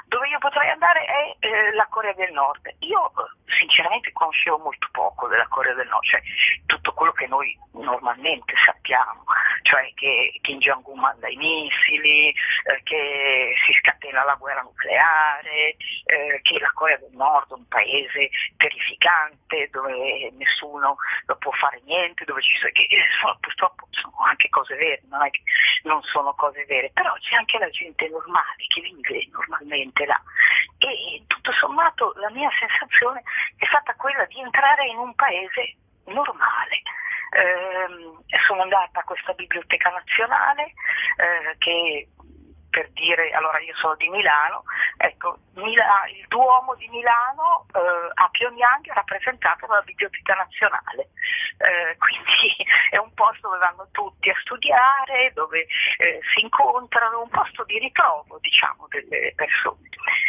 Dove io potrei andare è la Corea del Nord. Io sinceramente conoscevo molto poco della Corea del Nord, cioè tutto quello che noi normalmente sappiamo, cioè che Kim Jong-un manda i missili, che si scatena la guerra nucleare, che la Corea del Nord è un paese terrificante dove nessuno può fare niente, dove purtroppo sono anche cose vere, non è che non sono cose vere, però c'è anche la gente normale che vive normalmente là, e tutto sommato la mia sensazione è stata quella di entrare in un paese normale. Sono andata a questa biblioteca nazionale che, per dire, allora io sono di Milano, ecco, il Duomo di Milano a Pyongyang è rappresentato dalla Biblioteca Nazionale, quindi è un posto dove vanno tutti a studiare, dove si incontrano, un posto di ritrovo, diciamo, delle persone.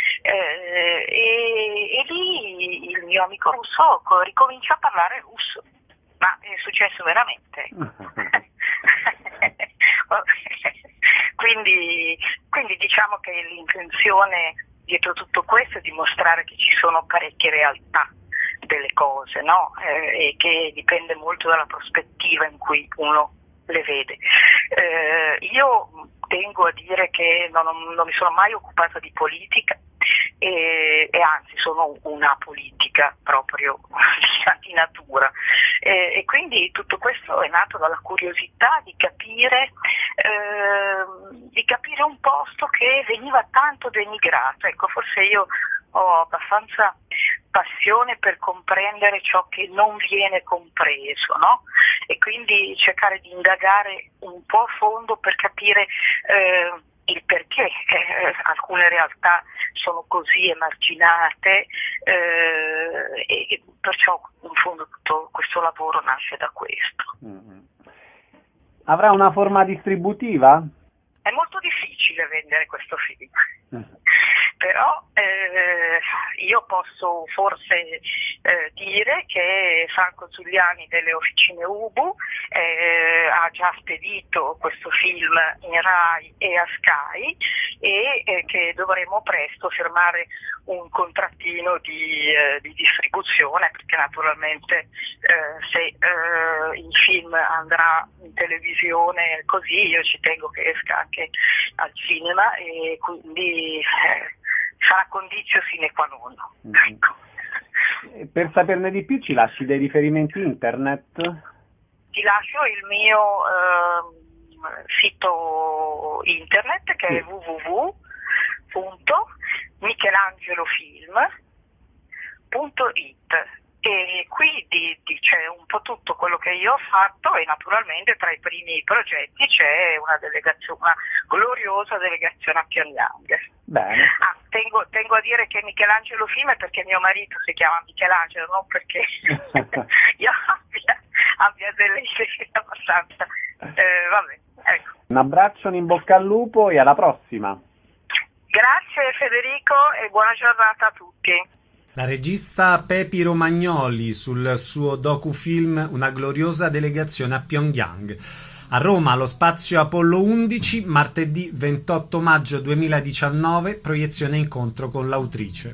E lì il mio amico russo ricomincia a parlare russo, ma è successo veramente. Quindi diciamo che l'intenzione dietro tutto questo è dimostrare che ci sono parecchie realtà delle cose, no? E che dipende molto dalla prospettiva in cui uno le vede. Io tengo a dire che non mi sono mai occupata di politica e anzi sono una politica proprio di natura, e quindi tutto questo è nato dalla curiosità di capire un posto che veniva tanto denigrato. Ecco, forse io ho abbastanza passione per comprendere ciò che non viene compreso, no? E quindi cercare di indagare un po' a fondo per capire il perché alcune realtà sono così emarginate, e perciò in fondo tutto questo lavoro nasce da questo. Avrà una forma distributiva? È molto difficile vendere questo film. Però io posso forse dire che Franco Zuliani delle Officine Ubu ha già spedito questo film in Rai e a Sky, e che dovremo presto firmare un contrattino di distribuzione, perché naturalmente se il film andrà in televisione così, io ci tengo che esca anche al cinema, e quindi sarà condizio sine qua non. Ecco. Per saperne di più ci lasci dei riferimenti internet? Ti lascio il mio sito internet, che è www.michelangelofilm.it, e qui c'è un po' tutto quello che io ho fatto, e naturalmente tra i primi progetti c'è una gloriosa delegazione a Pyongyang. Bene. Tengo a dire che Michelangelo Film è perché mio marito si chiama Michelangelo, non perché io abbia delle idee abbastanza. Vabbè, ecco. Un abbraccio, in bocca al lupo e alla prossima. Grazie Federico e buona giornata a tutti. La regista Pepi Romagnoli sul suo docufilm Una gloriosa delegazione a Pyongyang. A Roma, allo spazio Apollo 11, martedì 28 maggio 2019, proiezione incontro con l'autrice.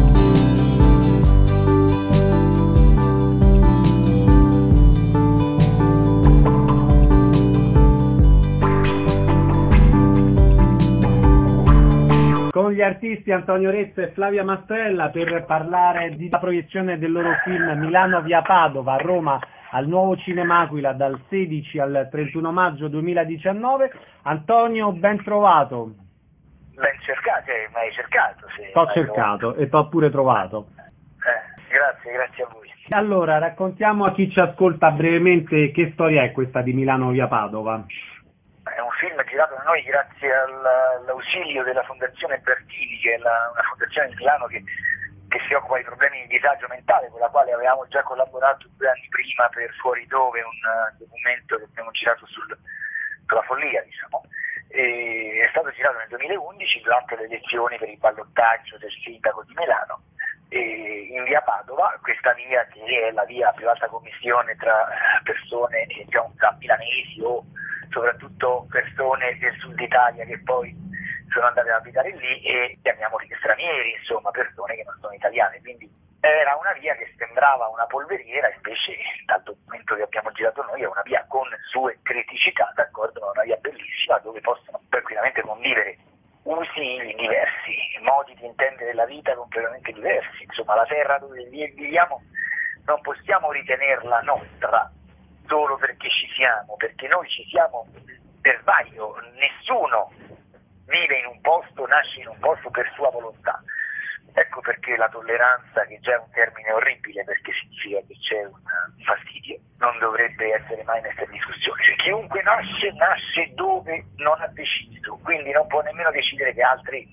Con gli artisti Antonio Rezza e Flavia Mastrella per parlare della proiezione del loro film Milano via Padova a Roma al Nuovo Cinema Aquila dal 16 al 31 maggio 2019. Antonio, ben trovato. Ben cercato, mi hai cercato. Sì, T'ho cercato e t'ho pure trovato. Grazie a voi. Allora, raccontiamo a chi ci ascolta brevemente che storia è questa di Milano via Padova. È un film girato da noi grazie all'ausilio della Fondazione Bertini, che è una fondazione di Milano che si occupa di problemi di disagio mentale, con la quale avevamo già collaborato 2 anni prima per Fuori Dove, un documento che abbiamo girato sulla follia, diciamo. E è stato girato nel 2011 durante le elezioni per il ballottaggio del sindaco di Milano, e in via Padova, questa via che è la via a più alta commissione tra persone diciamo, tra milanesi o soprattutto persone del sud Italia che poi sono andate ad abitare lì e chiamiamoli stranieri, insomma, persone che non sono italiane, quindi era una via che sembrava una polveriera, invece dal documento che abbiamo girato noi è una via con sue criticità, d'accordo, ma una via bellissima dove possono tranquillamente convivere usi diversi, modi di intendere la vita completamente diversi, insomma la terra dove viviamo non possiamo ritenerla nostra solo perché ci siamo, perché noi ci siamo per sbaglio, nessuno vive in un posto, nasce in un posto per sua volontà. Ecco perché la tolleranza, che già è un termine orribile perché significa che c'è un fastidio, non dovrebbe essere mai messa in discussione. Cioè, chiunque nasce dove non ha deciso, quindi non può nemmeno decidere che altri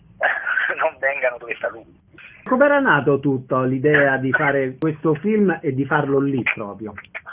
non vengano dove sta lui. Com'era nato tutto l'idea di fare questo film e di farlo lì proprio?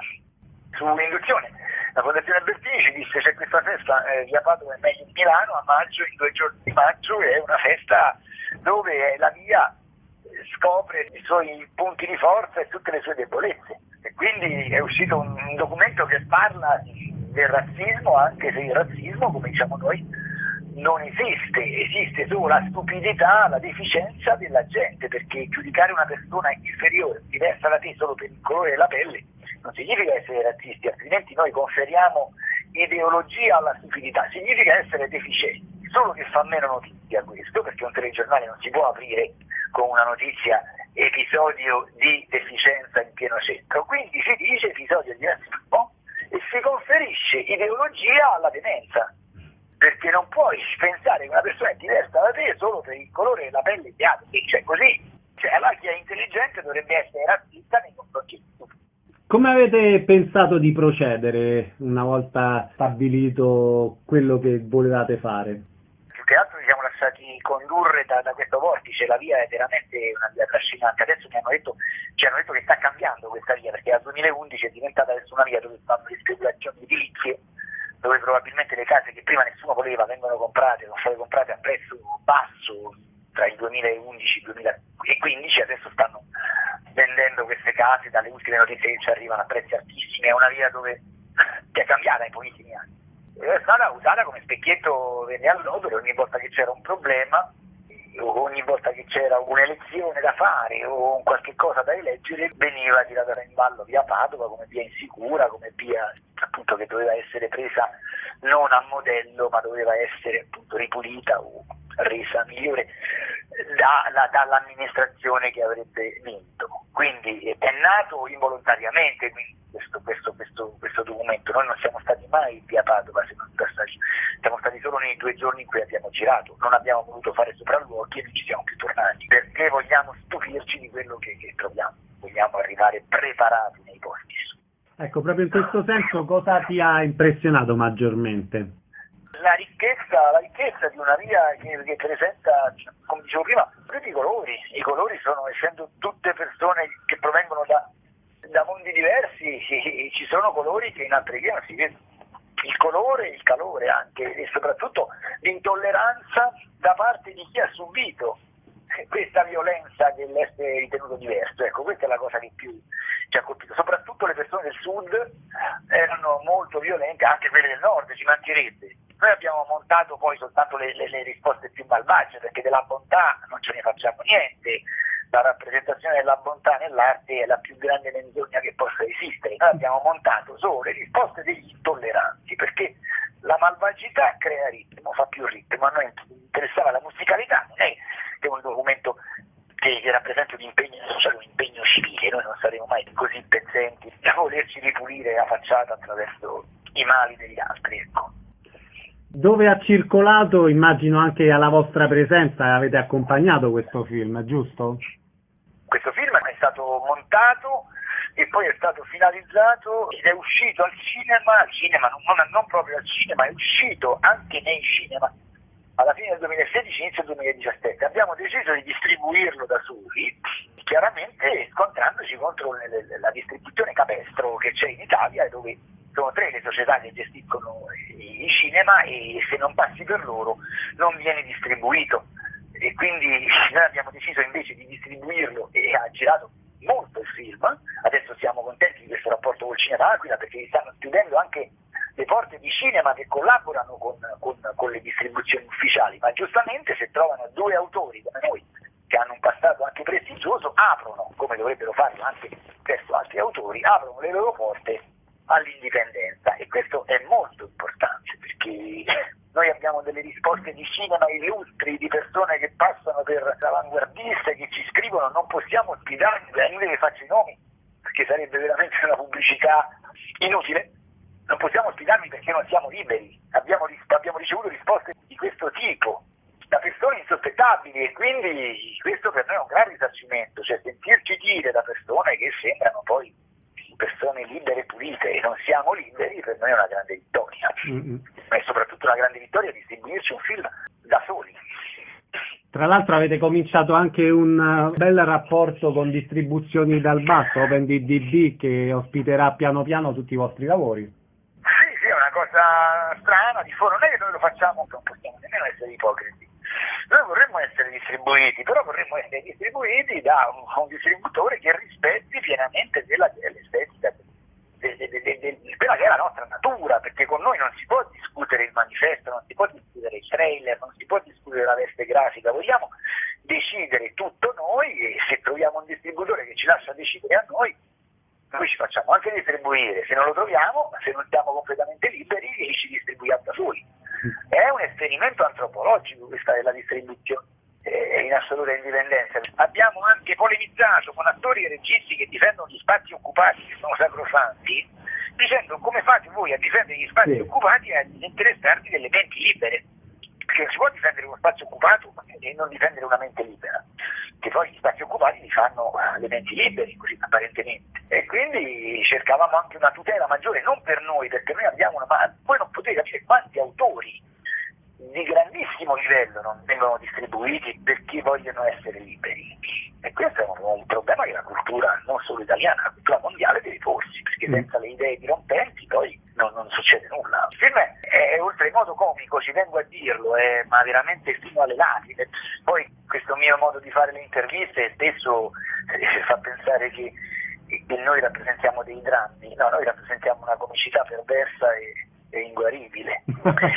Su induzione, la Fondazione Albertini ci disse c'è questa festa via Padova e meglio in Milano a maggio, in 2 giorni di maggio, è una festa dove la via scopre i suoi punti di forza e tutte le sue debolezze, e quindi è uscito un documento che parla del razzismo, anche se il razzismo, come diciamo noi, non esiste solo la stupidità, la deficienza della gente, perché giudicare una persona inferiore, diversa da te solo per il colore della pelle, non significa essere razzisti, altrimenti noi conferiamo ideologia alla stupidità, significa essere deficienti. Solo che fa meno notizia questo, perché un telegiornale non si può aprire con una notizia episodio di deficienza in pieno centro, quindi si dice episodio di razzismo e si conferisce ideologia alla demenza, perché non puoi pensare che una persona è diversa da te solo per il colore della pelle di altri, cioè così, allora chi è intelligente dovrebbe essere razzista nei confronti di tutti. Come avete pensato di procedere una volta stabilito quello che volevate fare? Più che altro ci siamo lasciati condurre da questo vortice, la via è veramente una via trascinante. Adesso ci hanno detto che sta cambiando questa via, perché dal 2011 è diventata adesso una via dove stanno le speculazioni edilizie, dove probabilmente le case che prima nessuno voleva vengono comprate, sono state comprate a prezzo basso tra il 2011 e il 2015, adesso stanno vendendo queste case, dalle ultime notizie che ci arrivano, a prezzi altissimi. È una via che è cambiata in pochissimi anni. È stata usata come specchietto venne all'opera ogni volta che c'era un problema, o ogni volta che c'era un'elezione da fare o qualche cosa da eleggere, veniva tirata in ballo via Padova come via insicura, come via appunto che doveva essere presa non a modello, ma doveva essere appunto ripulita o resa migliore dall'amministrazione che avrebbe vinto. Quindi è nato involontariamente questo documento. Noi non siamo stati mai via Padova, siamo stati solo nei 2 giorni in cui abbiamo girato, non abbiamo voluto fare sopralluoghi e non ci siamo più tornati, perché vogliamo stupirci di quello che troviamo, vogliamo arrivare preparati nei posti. Ecco, proprio in questo senso cosa ti ha impressionato maggiormente? La ricchezza di una via che presenta, come dicevo prima, tutti i colori sono, essendo tutte persone che provengono da mondi diversi, ci sono colori che in altre vie non si vedono. Il colore, il calore anche, e soprattutto l'intolleranza da parte di chi ha subito questa violenza dell'essere ritenuto diverso. Ecco, questa è la cosa che più ci ha colpito. Soprattutto le persone del sud erano molto violente, anche quelle del nord, ci mancherebbe. Noi abbiamo montato poi soltanto le risposte più malvagie, perché della bontà non ce ne facciamo niente. La rappresentazione della bontà nell'arte è la più grande menzogna che possa esistere. Noi abbiamo montato solo le risposte degli intolleranti, perché la malvagità crea ritmo, fa più ritmo. A noi interessava la musicalità, non è che un documento che rappresenta un impegno sociale, un impegno civile. Noi non saremo mai così pezzenti da volerci ripulire la facciata attraverso i mali degli altri, ecco. Dove ha circolato, immagino anche alla vostra presenza, avete accompagnato questo film, giusto? Questo film è stato montato e poi è stato finalizzato ed è uscito al cinema, non proprio al cinema, è uscito anche nei cinema alla fine del 2016, inizio del 2017. Abbiamo deciso di distribuirlo da soli, chiaramente scontrandoci contro la distribuzione capestro che c'è in Italia, dove sono 3 le società che gestiscono i cinema e se non passi per loro non viene distribuito. E quindi noi abbiamo deciso invece di distribuirlo e ha girato molto il film. Adesso siamo contenti di questo rapporto col Cinema Aquila, perché stanno chiudendo anche le porte di cinema che collaborano con le distribuzioni ufficiali, ma giustamente se trovano due autori come noi, che hanno un passato anche prestigioso, aprono, come dovrebbero farlo anche presso altri autori, aprono le loro porte all'indipendenza, e questo è molto importante, perché noi abbiamo delle risposte di cinema illustri, di persone che passano per avanguardiste, che ci scrivono, non possiamo ospitarli, è inutile che faccio i nomi, perché sarebbe veramente una pubblicità inutile, non possiamo ospitarli perché non siamo liberi, abbiamo ricevuto risposte di questo tipo, da persone insospettabili, e quindi questo per noi è un gran risarcimento, cioè sentirci dire da persone che sembrano poi persone libere e pulite e non siamo liberi, per noi è una grande vittoria, ma è soprattutto una grande vittoria distribuirci un film da soli. Tra l'altro avete cominciato anche un bel rapporto con Distribuzioni dal Basso, OpenDDB, che ospiterà piano piano tutti i vostri lavori. Sì, è una cosa strana, di fondo, non è che noi lo facciamo, non possiamo nemmeno essere ipocriti. Noi vorremmo essere distribuiti, però vorremmo essere distribuiti da un distributore che rispetti pienamente quella che è l'estetica, quella che è la nostra natura, perché con noi non si può discutere il manifesto, non si può discutere il trailer, non si può discutere la veste grafica, vogliamo decidere tutto noi, e se troviamo un distributore che ci lascia decidere a noi ci facciamo anche distribuire, se non lo troviamo, se non siamo completamente liberi, ci distribuiamo da soli. È un esperimento antropologico questa della distribuzione in assoluta indipendenza. Abbiamo anche polemizzato con attori e registi che difendono gli spazi occupati, che sono sacrosanti, dicendo: come fate voi a difendere gli spazi occupati e a disinteressarvi delle menti libere? Perché non si può difendere uno spazio occupato e non difendere una mente libera, che poi gli spazi occupati li fanno le menti libere, così apparentemente. E quindi cercavamo anche una tutela maggiore, non per noi, perché noi abbiamo ma voi non potete capire quanti autori di grandissimo livello non vengono distribuiti perché vogliono essere liberi. E questo è un problema che la cultura, non solo italiana, la cultura mondiale deve porsi, perché senza le idee dirompenti poi non succede nulla. Il film è oltremodo comico, ci tengo a dirlo, ma veramente fino alle lacrime. Poi questo mio modo di fare le interviste spesso fa pensare che noi rappresentiamo dei drammi, no, noi rappresentiamo una comicità perversa e inguaribile.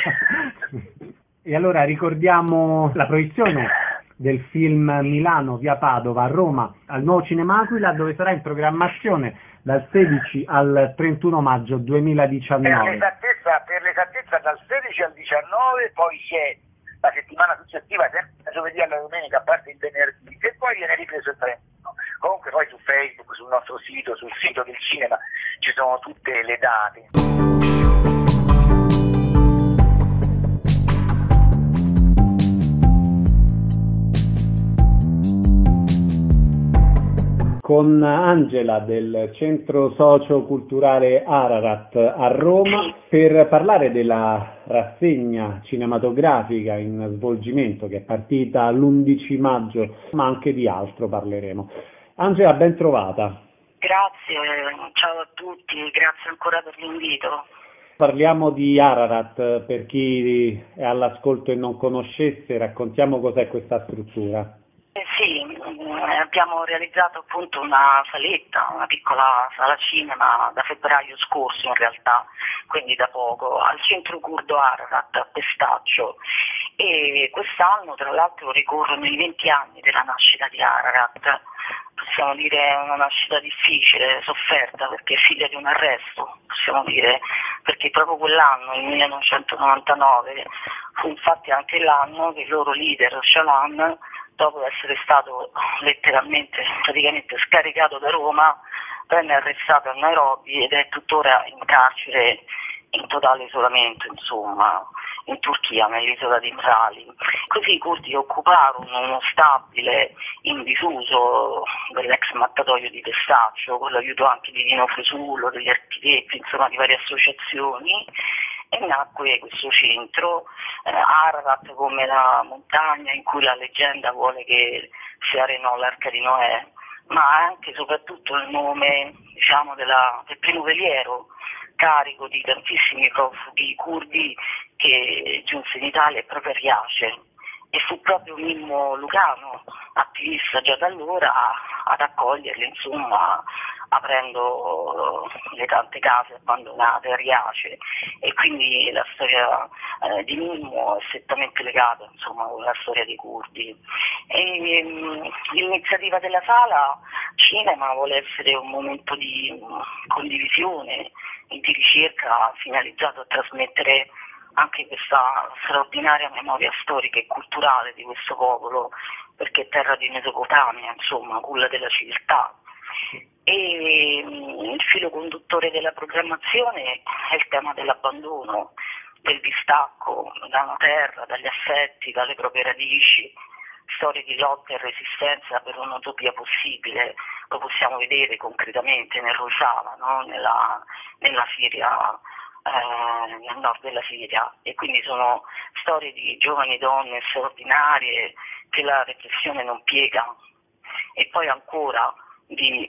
E allora ricordiamo la proiezione del film Milano via Padova a Roma al Nuovo Cinema Aquila, dove sarà in programmazione dal 16 al 31 maggio 2019. Per l'esattezza dal 16 al 19, poi c'è la settimana successiva, sempre da giovedì alla domenica, a parte il venerdì, e poi viene ripreso il 31. Comunque poi su Facebook, sul nostro sito, sul sito del cinema ci sono tutte le date. Con Angela del Centro Socio-Culturale Ararat a Roma per parlare della rassegna cinematografica in svolgimento che è partita l'11 maggio, ma anche di altro parleremo. Angela, ben trovata. Grazie, ciao a tutti, grazie ancora per l'invito. Parliamo di Ararat, per chi è all'ascolto e non conoscesse, raccontiamo cos'è questa struttura. Sì, abbiamo realizzato appunto una saletta, una piccola sala cinema da febbraio scorso in realtà, quindi da poco, al centro curdo Ararat a Pestaccio, e quest'anno tra l'altro ricorrono i 20 anni della nascita di Ararat. Possiamo dire una nascita difficile, sofferta, perché è figlia di un arresto, possiamo dire, perché proprio quell'anno, il 1999, fu infatti anche l'anno che il loro leader, Shalan, dopo essere stato letteralmente, praticamente scaricato da Roma, venne arrestato a Nairobi ed è tuttora in carcere in totale isolamento, insomma, in Turchia, nell'isola di Imrali. Così i curdi occuparono uno stabile in disuso dell'ex mattatoio di Pestaccio, con l'aiuto anche di Dino Fresullo, degli architetti, insomma di varie associazioni, e nacque questo centro, Ararat come la montagna in cui la leggenda vuole che si arenò l'Arca di Noè, ma anche e soprattutto il nome, diciamo, del primo veliero carico di tantissimi profughi curdi che giunse in Italia proprio a Riace, e fu proprio Mimmo Lucano, attivista già da allora, ad accoglierli, insomma, aprendo le tante case abbandonate a Riace, e quindi la storia di Mimmo è strettamente legata, insomma, con la storia dei curdi. E, l'iniziativa della Sala Cinema vuole essere un momento di condivisione e di ricerca finalizzato a trasmettere anche questa straordinaria memoria storica e culturale di questo popolo, perché è terra di Mesopotamia, insomma, culla della civiltà. E il filo conduttore della programmazione è il tema dell'abbandono, del distacco da una terra, dagli affetti, dalle proprie radici, storie di lotta e resistenza per un'utopia possibile. Lo possiamo vedere concretamente nel Rojava, no? nella Siria, nel nord della Siria, e quindi sono storie di giovani donne straordinarie che la repressione non piega, e poi ancora di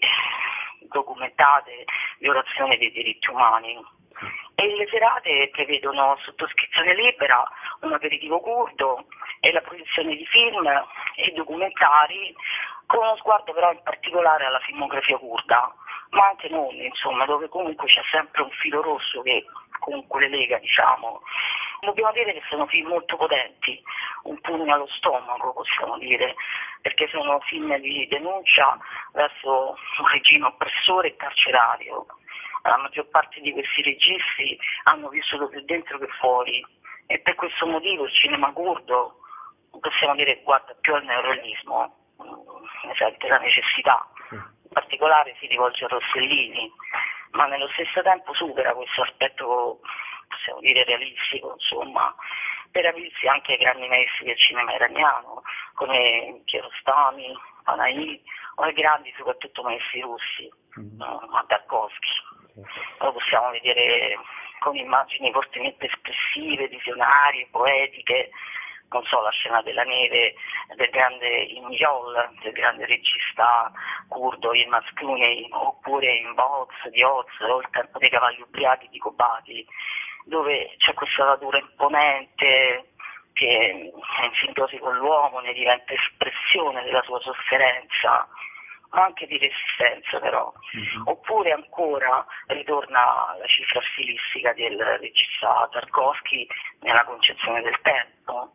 documentate violazioni dei diritti umani. E le serate prevedono sottoscrizione libera, un aperitivo curdo e la proiezione di film e documentari, con uno sguardo però in particolare alla filmografia curda, ma anche non, insomma, dove comunque c'è sempre un filo rosso che comunque le lega, diciamo. Dobbiamo dire che sono film molto potenti, un pugno allo stomaco, possiamo dire, perché sono film di denuncia verso un regime oppressore e carcerario. La maggior parte di questi registi hanno vissuto più dentro che fuori, e per questo motivo il cinema curdo, possiamo dire, guarda più al neorealismo, ne sente la necessità. In particolare si rivolge a Rossellini, ma nello stesso tempo supera questo aspetto, possiamo dire, realistico, insomma, per aprirsi anche ai grandi maestri del cinema iraniano, come Kiarostami, Panahi, o ai grandi, soprattutto maestri russi, a Tarkovsky. Lo possiamo vedere con immagini fortemente espressive, visionarie, poetiche, non so, la scena della neve del grande Inyol, del grande regista curdo Yilmaz Clooney, oppure in Boz di Oz o Il tempo dei cavalli ubriachi di Kobaki, dove c'è questa natura imponente che è in simbiosi con l'uomo, ne diventa espressione della sua sofferenza, ma anche di resistenza però. Oppure ancora ritorna la cifra stilistica del regista Tarkovsky nella concezione del tempo,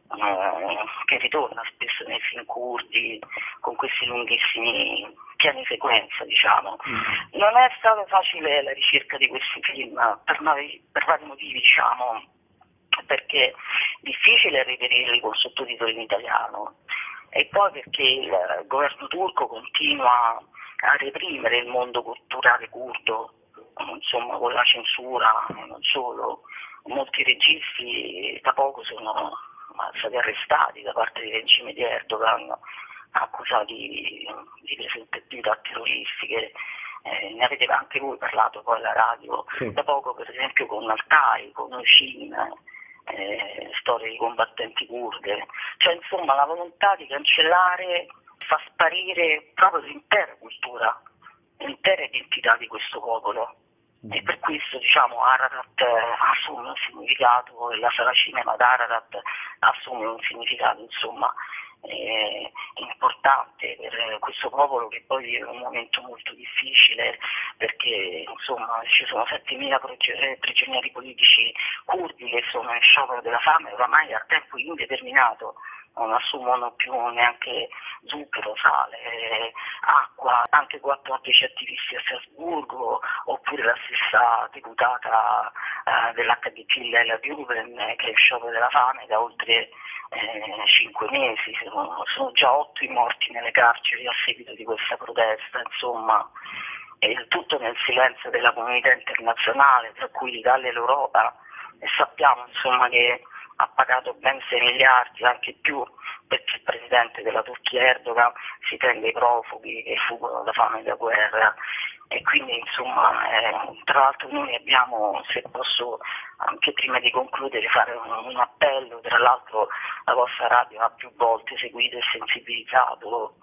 che ritorna spesso nei film curdi con questi lunghissimi piani sequenza, diciamo. Non è stata facile la ricerca di questi film per vari motivi, diciamo, perché è difficile reperirli con sottotitoli in italiano, e poi perché il governo turco continua a reprimere il mondo culturale curdo, insomma, con la censura, non solo. Molti registi da poco sono stati arrestati da parte del regime di Erdogan, accusati di presunte attività terroristiche. Ne avete anche voi parlato poi alla radio, sì. Da poco per esempio con Altai, con Ocin, storie di combattenti kurde, cioè insomma la volontà di cancellare fa sparire proprio l'intera cultura, l'intera identità di questo popolo. E per questo, diciamo, Ararat assume un significato, e la sala cinema d'Ararat assume un significato, insomma, importante per questo popolo, che poi vive un momento molto difficile, perché insomma ci sono 7.000 prigionieri politici curdi che sono in sciopero della fame oramai a tempo indeterminato, non assumono più neanche zucchero, sale, acqua. Anche 14 attivisti a Strasburgo, oppure la stessa deputata dell'HDP Leila Gulen, che è in sciopero della fame da oltre 5 mesi. Sono già 8 i morti nelle carceri a seguito di questa protesta, insomma, e il tutto nel silenzio della comunità internazionale, tra cui l'Italia e l'Europa, e sappiamo insomma che ha pagato ben 6 miliardi, anche più, perché il presidente della Turchia Erdogan si prende i profughi che fuggono da fame e da guerra. E quindi insomma, tra l'altro noi abbiamo, se posso anche prima di concludere fare un appello, tra l'altro la vostra radio ha più volte seguito e sensibilizzato,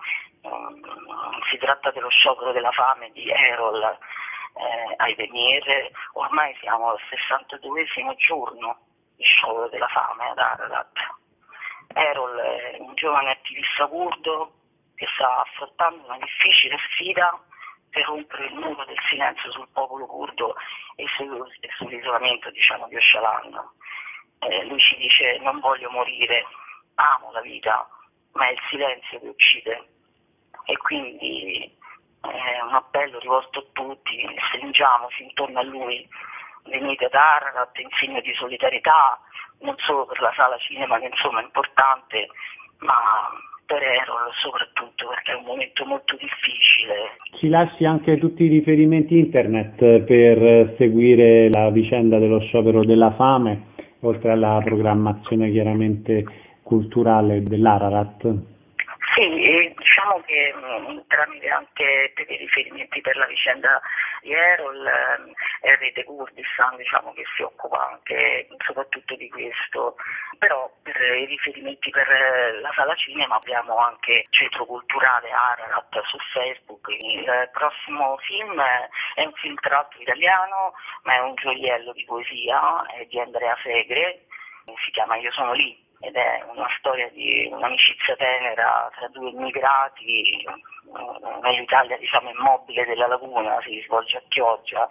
si tratta dello sciopero della fame di Erol ai Venier. Ormai siamo al 62esimo giorno di sciopero della fame ad Ararat, Erol è un giovane attivista curdo che sta affrontando una difficile sfida per rompere il muro del silenzio sul popolo curdo e sull'isolamento, diciamo, di Öcalan. Lui ci dice: non voglio morire, amo la vita, ma è il silenzio che uccide. E quindi è un appello rivolto a tutti: stringiamoci intorno a lui, venite ad Ararat in segno di solidarietà, non solo per la sala cinema, che insomma è importante, ma per Erol soprattutto, perché è un momento molto difficile. Ci lasci anche tutti i riferimenti internet per seguire la vicenda dello sciopero della fame, oltre alla programmazione chiaramente culturale dell'Ararat? Sì, diciamo che tramite anche per i riferimenti per la vicenda di Erol, è Rete Kurdistan, diciamo, che si occupa anche soprattutto di questo, però per i riferimenti per la sala cinema abbiamo anche Centro Culturale Ararat su Facebook. Il prossimo film è un film tra l'altro italiano, ma è un gioiello di poesia, è di Andrea Segre, si chiama Io sono lì, ed è una storia di un'amicizia tenera tra due immigrati nell'Italia, diciamo, immobile della Laguna, si svolge a Chioggia,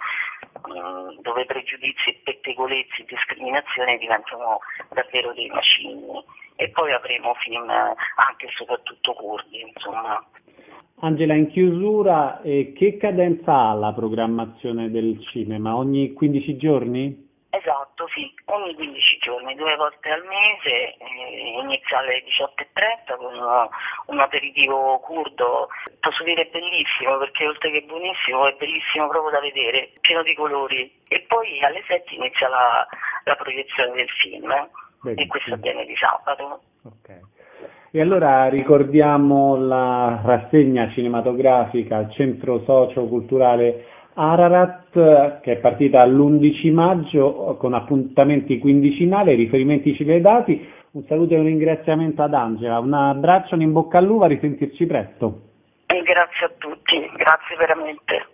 dove pregiudizi, pettegolezzi e discriminazione diventano davvero dei macigni. E poi avremo film anche e soprattutto curdi, insomma. Angela, in chiusura, che cadenza ha la programmazione del cinema? Ogni 15 giorni? Esatto, sì, ogni 15 giorni, 2 volte al mese, inizia alle 18:30 con un aperitivo curdo, posso dire bellissimo, perché oltre che buonissimo è bellissimo proprio da vedere, pieno di colori, e poi alle 7 inizia la proiezione del film, e questo avviene di sabato. Ok. E allora ricordiamo la rassegna cinematografica al Centro Socio-Culturale Ararat, che è partita l'11 maggio con appuntamenti quindicinali, riferimenti ce li hai dati. Un saluto e un ringraziamento ad Angela, un abbraccio, un in bocca al lupo, a risentirci presto. E grazie a tutti, grazie veramente.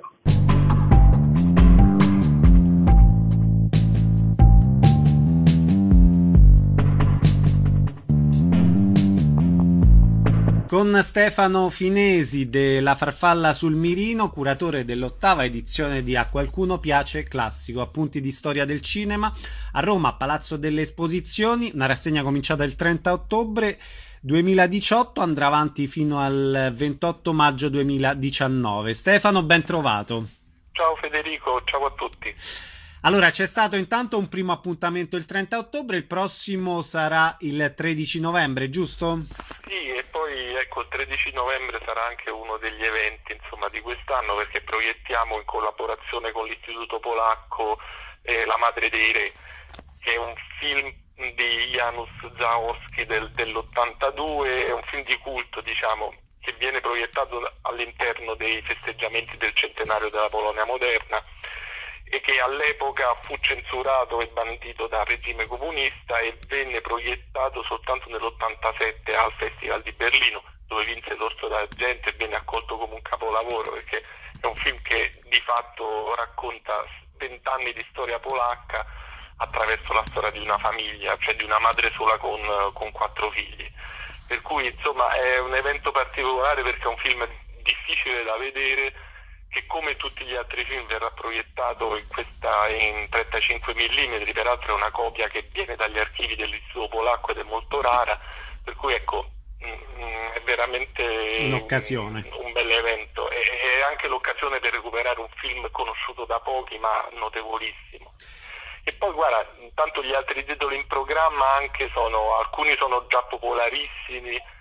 Con Stefano Finesi della Farfalla sul Mirino, curatore dell'8ª edizione di A Qualcuno Piace Classico, appunti di storia del cinema, a Roma, Palazzo delle Esposizioni, una rassegna cominciata il 30 ottobre 2018, andrà avanti fino al 28 maggio 2019. Stefano, ben trovato. Ciao Federico, ciao a tutti. Allora, c'è stato intanto un primo appuntamento il 30 ottobre, il prossimo sarà il 13 novembre, giusto? Sì, e poi ecco, il 13 novembre sarà anche uno degli eventi, insomma, di quest'anno, perché proiettiamo in collaborazione con l'Istituto Polacco La Madre dei Re, che è un film di Janusz Zaorski dell'82, è un film di culto, diciamo, che viene proiettato all'interno dei festeggiamenti del centenario della Polonia moderna, e che all'epoca fu censurato e bandito dal regime comunista e venne proiettato soltanto nell'87 al Festival di Berlino, dove vinse l'Orso d'Argento e venne accolto come un capolavoro, perché è un film che di fatto racconta 20 anni di storia polacca attraverso la storia di una famiglia, cioè di una madre sola con 4 figli. Per cui insomma è un evento particolare, perché è un film difficile da vedere, che come tutti gli altri film verrà proiettato in 35 mm, peraltro è una copia che viene dagli archivi dell'Istituto Polacco ed è molto rara, per cui ecco, è veramente un'occasione, un bel evento, è anche l'occasione per recuperare un film conosciuto da pochi ma notevolissimo. E poi guarda, intanto gli altri titoli in programma anche alcuni sono già popolarissimi,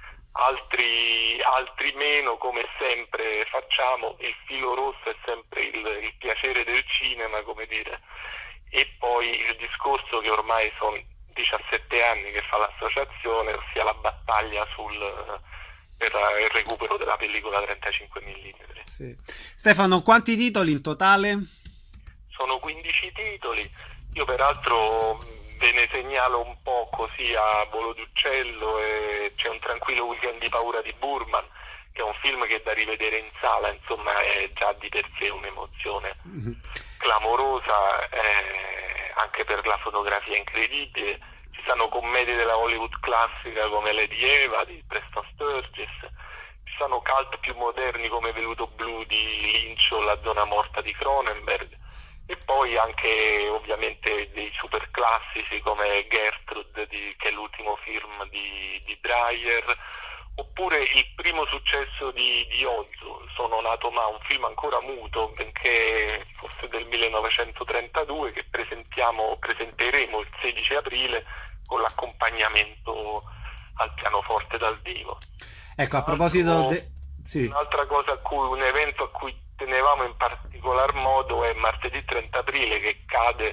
altri meno, come sempre facciamo. Il filo rosso è sempre il piacere del cinema, come dire, e poi il discorso che ormai sono 17 anni che fa l'associazione, ossia la battaglia per il recupero della pellicola 35 mm. Sì. Stefano, quanti titoli in totale? Sono 15 titoli, io peraltro ve ne segnalo un po' così a volo d'uccello. C'è Un tranquillo weekend di paura di Burman, che è un film che da rivedere in sala, insomma, è già di per sé un'emozione clamorosa, anche per la fotografia incredibile. ci stanno commedie della Hollywood classica come Lady Eva di Preston Sturges, ci sono cult più moderni come Veluto Blu di Lynch o La zona morta di Cronenberg, e poi anche ovviamente dei super classici come Gertrude, che è l'ultimo film di Dreyer, oppure il primo successo di Ozu, Sono nato ma, un film ancora muto, benché fosse del 1932, che presenteremo il 16 aprile con l'accompagnamento al pianoforte dal vivo. Ecco, a proposito sì. Un'altra cosa un evento a cui tenevamo in particolar modo è martedì 30 aprile, che cade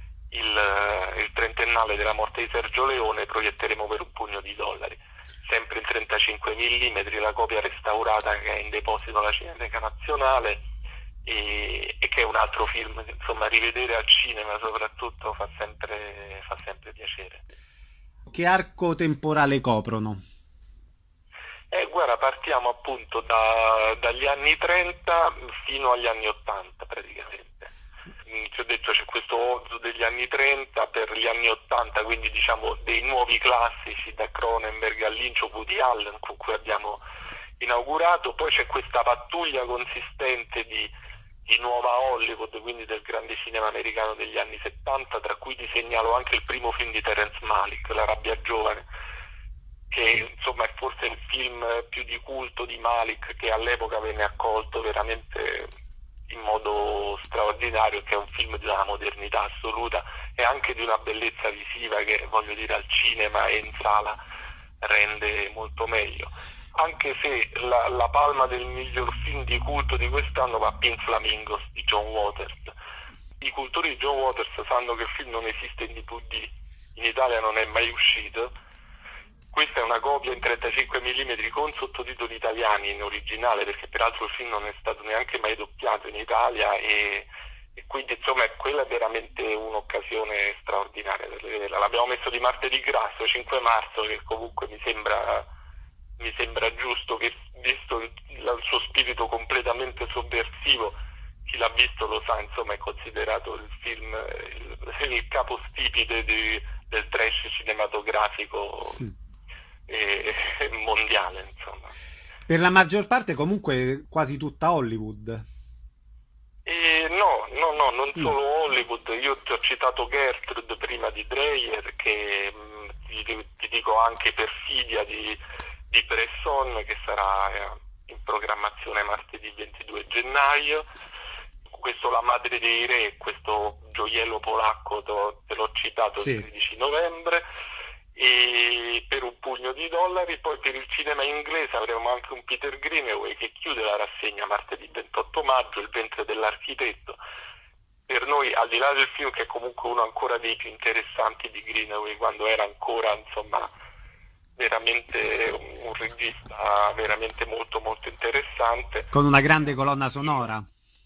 il trentennale della morte di Sergio Leone. Proietteremo Per un pugno di dollari, sempre in 35 mm, la copia restaurata che è in deposito alla Cineteca Nazionale, e che è un altro film che insomma rivedere al cinema soprattutto fa sempre piacere. Che arco temporale coprono? Guarda, partiamo appunto dagli anni 30 fino agli anni 80 praticamente. Ti ho detto, c'è questo Ozu degli anni 30 per gli anni 80, quindi diciamo dei nuovi classici da Cronenberg a Lynch o Woody Allen con cui abbiamo inaugurato. Poi c'è questa pattuglia consistente di nuova Hollywood, quindi del grande cinema americano degli anni 70, tra cui ti segnalo anche il primo film di Terence Malick, La rabbia giovane, che insomma è forse il film più di culto di Malick, che all'epoca venne accolto veramente in modo straordinario, che è un film di una modernità assoluta e anche di una bellezza visiva che, voglio dire, al cinema e in sala rende molto meglio. Anche se la palma del miglior film di culto di quest'anno va a Pink Flamingos di John Waters. I cultori di John Waters sanno che il film non esiste in DVD, in Italia non è mai uscito. Questa è una copia in 35 mm con sottotitoli italiani in originale, perché peraltro il film non è stato neanche mai doppiato in Italia, e quindi insomma quella è veramente un'occasione straordinaria per vederla. L'abbiamo messo di martedì grasso, 5 marzo, che comunque mi sembra giusto, che visto il suo spirito completamente sovversivo, chi l'ha visto lo sa, insomma è considerato il film il capostipite del trash cinematografico mondiale, insomma. Per la maggior parte comunque quasi tutta Hollywood. No, non solo Hollywood. Io ti ho citato Gertrude prima di Dreyer, che ti dico anche Perfidia di Bresson, che sarà in programmazione martedì 22 gennaio. Questo La madre dei re, questo gioiello polacco, te l'ho citato il 13 novembre. E Per un pugno di dollari. Poi per il cinema inglese avremo anche un Peter Greenaway che chiude la rassegna martedì 28 maggio, Il ventre dell'architetto. Per noi, al di là del film, che è comunque uno ancora dei più interessanti di Greenaway, quando era ancora insomma veramente un regista veramente molto molto interessante, con una grande colonna sonora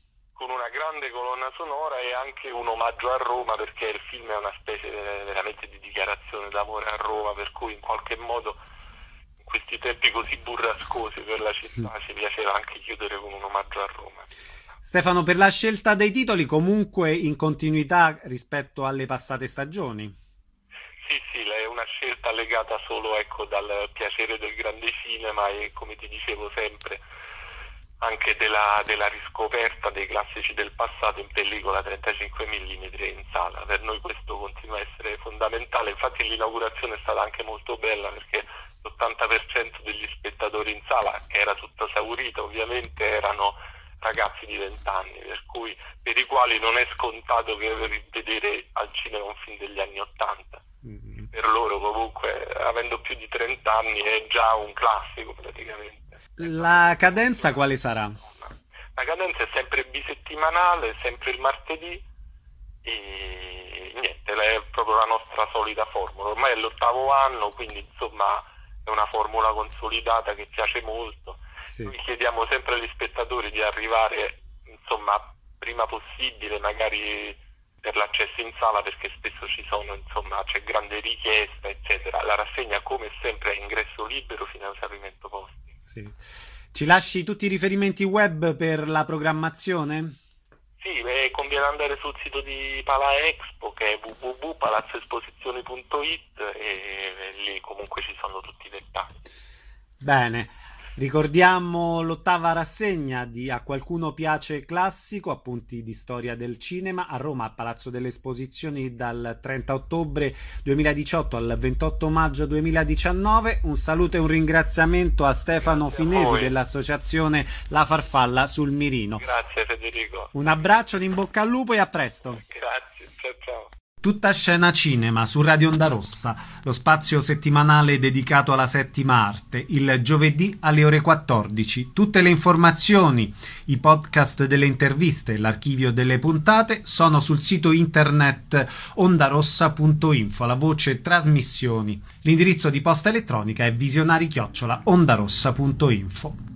e anche un omaggio a Roma, perché il film è una specie veramente di dichiarazione d'amore a Roma, per cui in qualche modo in questi tempi così burrascosi per la città ci piaceva anche chiudere con un omaggio a Roma. Stefano, per la scelta dei titoli comunque in continuità rispetto alle passate stagioni? Sì, è una scelta legata solo dal piacere del grande cinema e, come ti dicevo sempre, anche della riscoperta dei classici del passato in pellicola 35 mm e in sala. Per noi questo continua a essere fondamentale. Infatti l'inaugurazione è stata anche molto bella, perché l'80% degli spettatori in sala, che era tutto esaurito ovviamente, erano ragazzi di 20 anni, per i quali non è scontato che vedere al cinema un film degli anni 80. Per loro comunque, avendo più di 30 anni, è già un classico praticamente. La cadenza quale sarà? La cadenza è sempre bisettimanale, sempre il martedì, e niente, è proprio la nostra solita formula. Ormai è l'8º anno, quindi insomma è una formula consolidata che piace molto. Sì. Noi chiediamo sempre agli spettatori di arrivare insomma prima possibile, magari per l'accesso in sala, perché spesso c'è grande richiesta, eccetera. La rassegna, come sempre, è ingresso libero fino a esaurimento posti. Sì. Ci lasci tutti i riferimenti web per la programmazione? Sì, conviene andare sul sito di Pala Expo, che è www.palazzoesposizioni.it e lì comunque ci sono tutti i dettagli. Bene. Ricordiamo l'8ª rassegna di A qualcuno piace classico, appunti di storia del cinema, a Roma al Palazzo delle Esposizioni dal 30 ottobre 2018 al 28 maggio 2019. Un saluto e un ringraziamento a Stefano Finesi dell'associazione La Farfalla sul Mirino. Grazie Federico. Un abbraccio, in bocca al lupo e a presto. Grazie, ciao. Tutta scena cinema su Radio Onda Rossa, lo spazio settimanale dedicato alla settima arte, il giovedì alle ore 14. Tutte le informazioni, i podcast delle interviste e l'archivio delle puntate sono sul sito internet ondarossa.info, la voce trasmissioni. L'indirizzo di posta elettronica è visionari@ondarossa.info.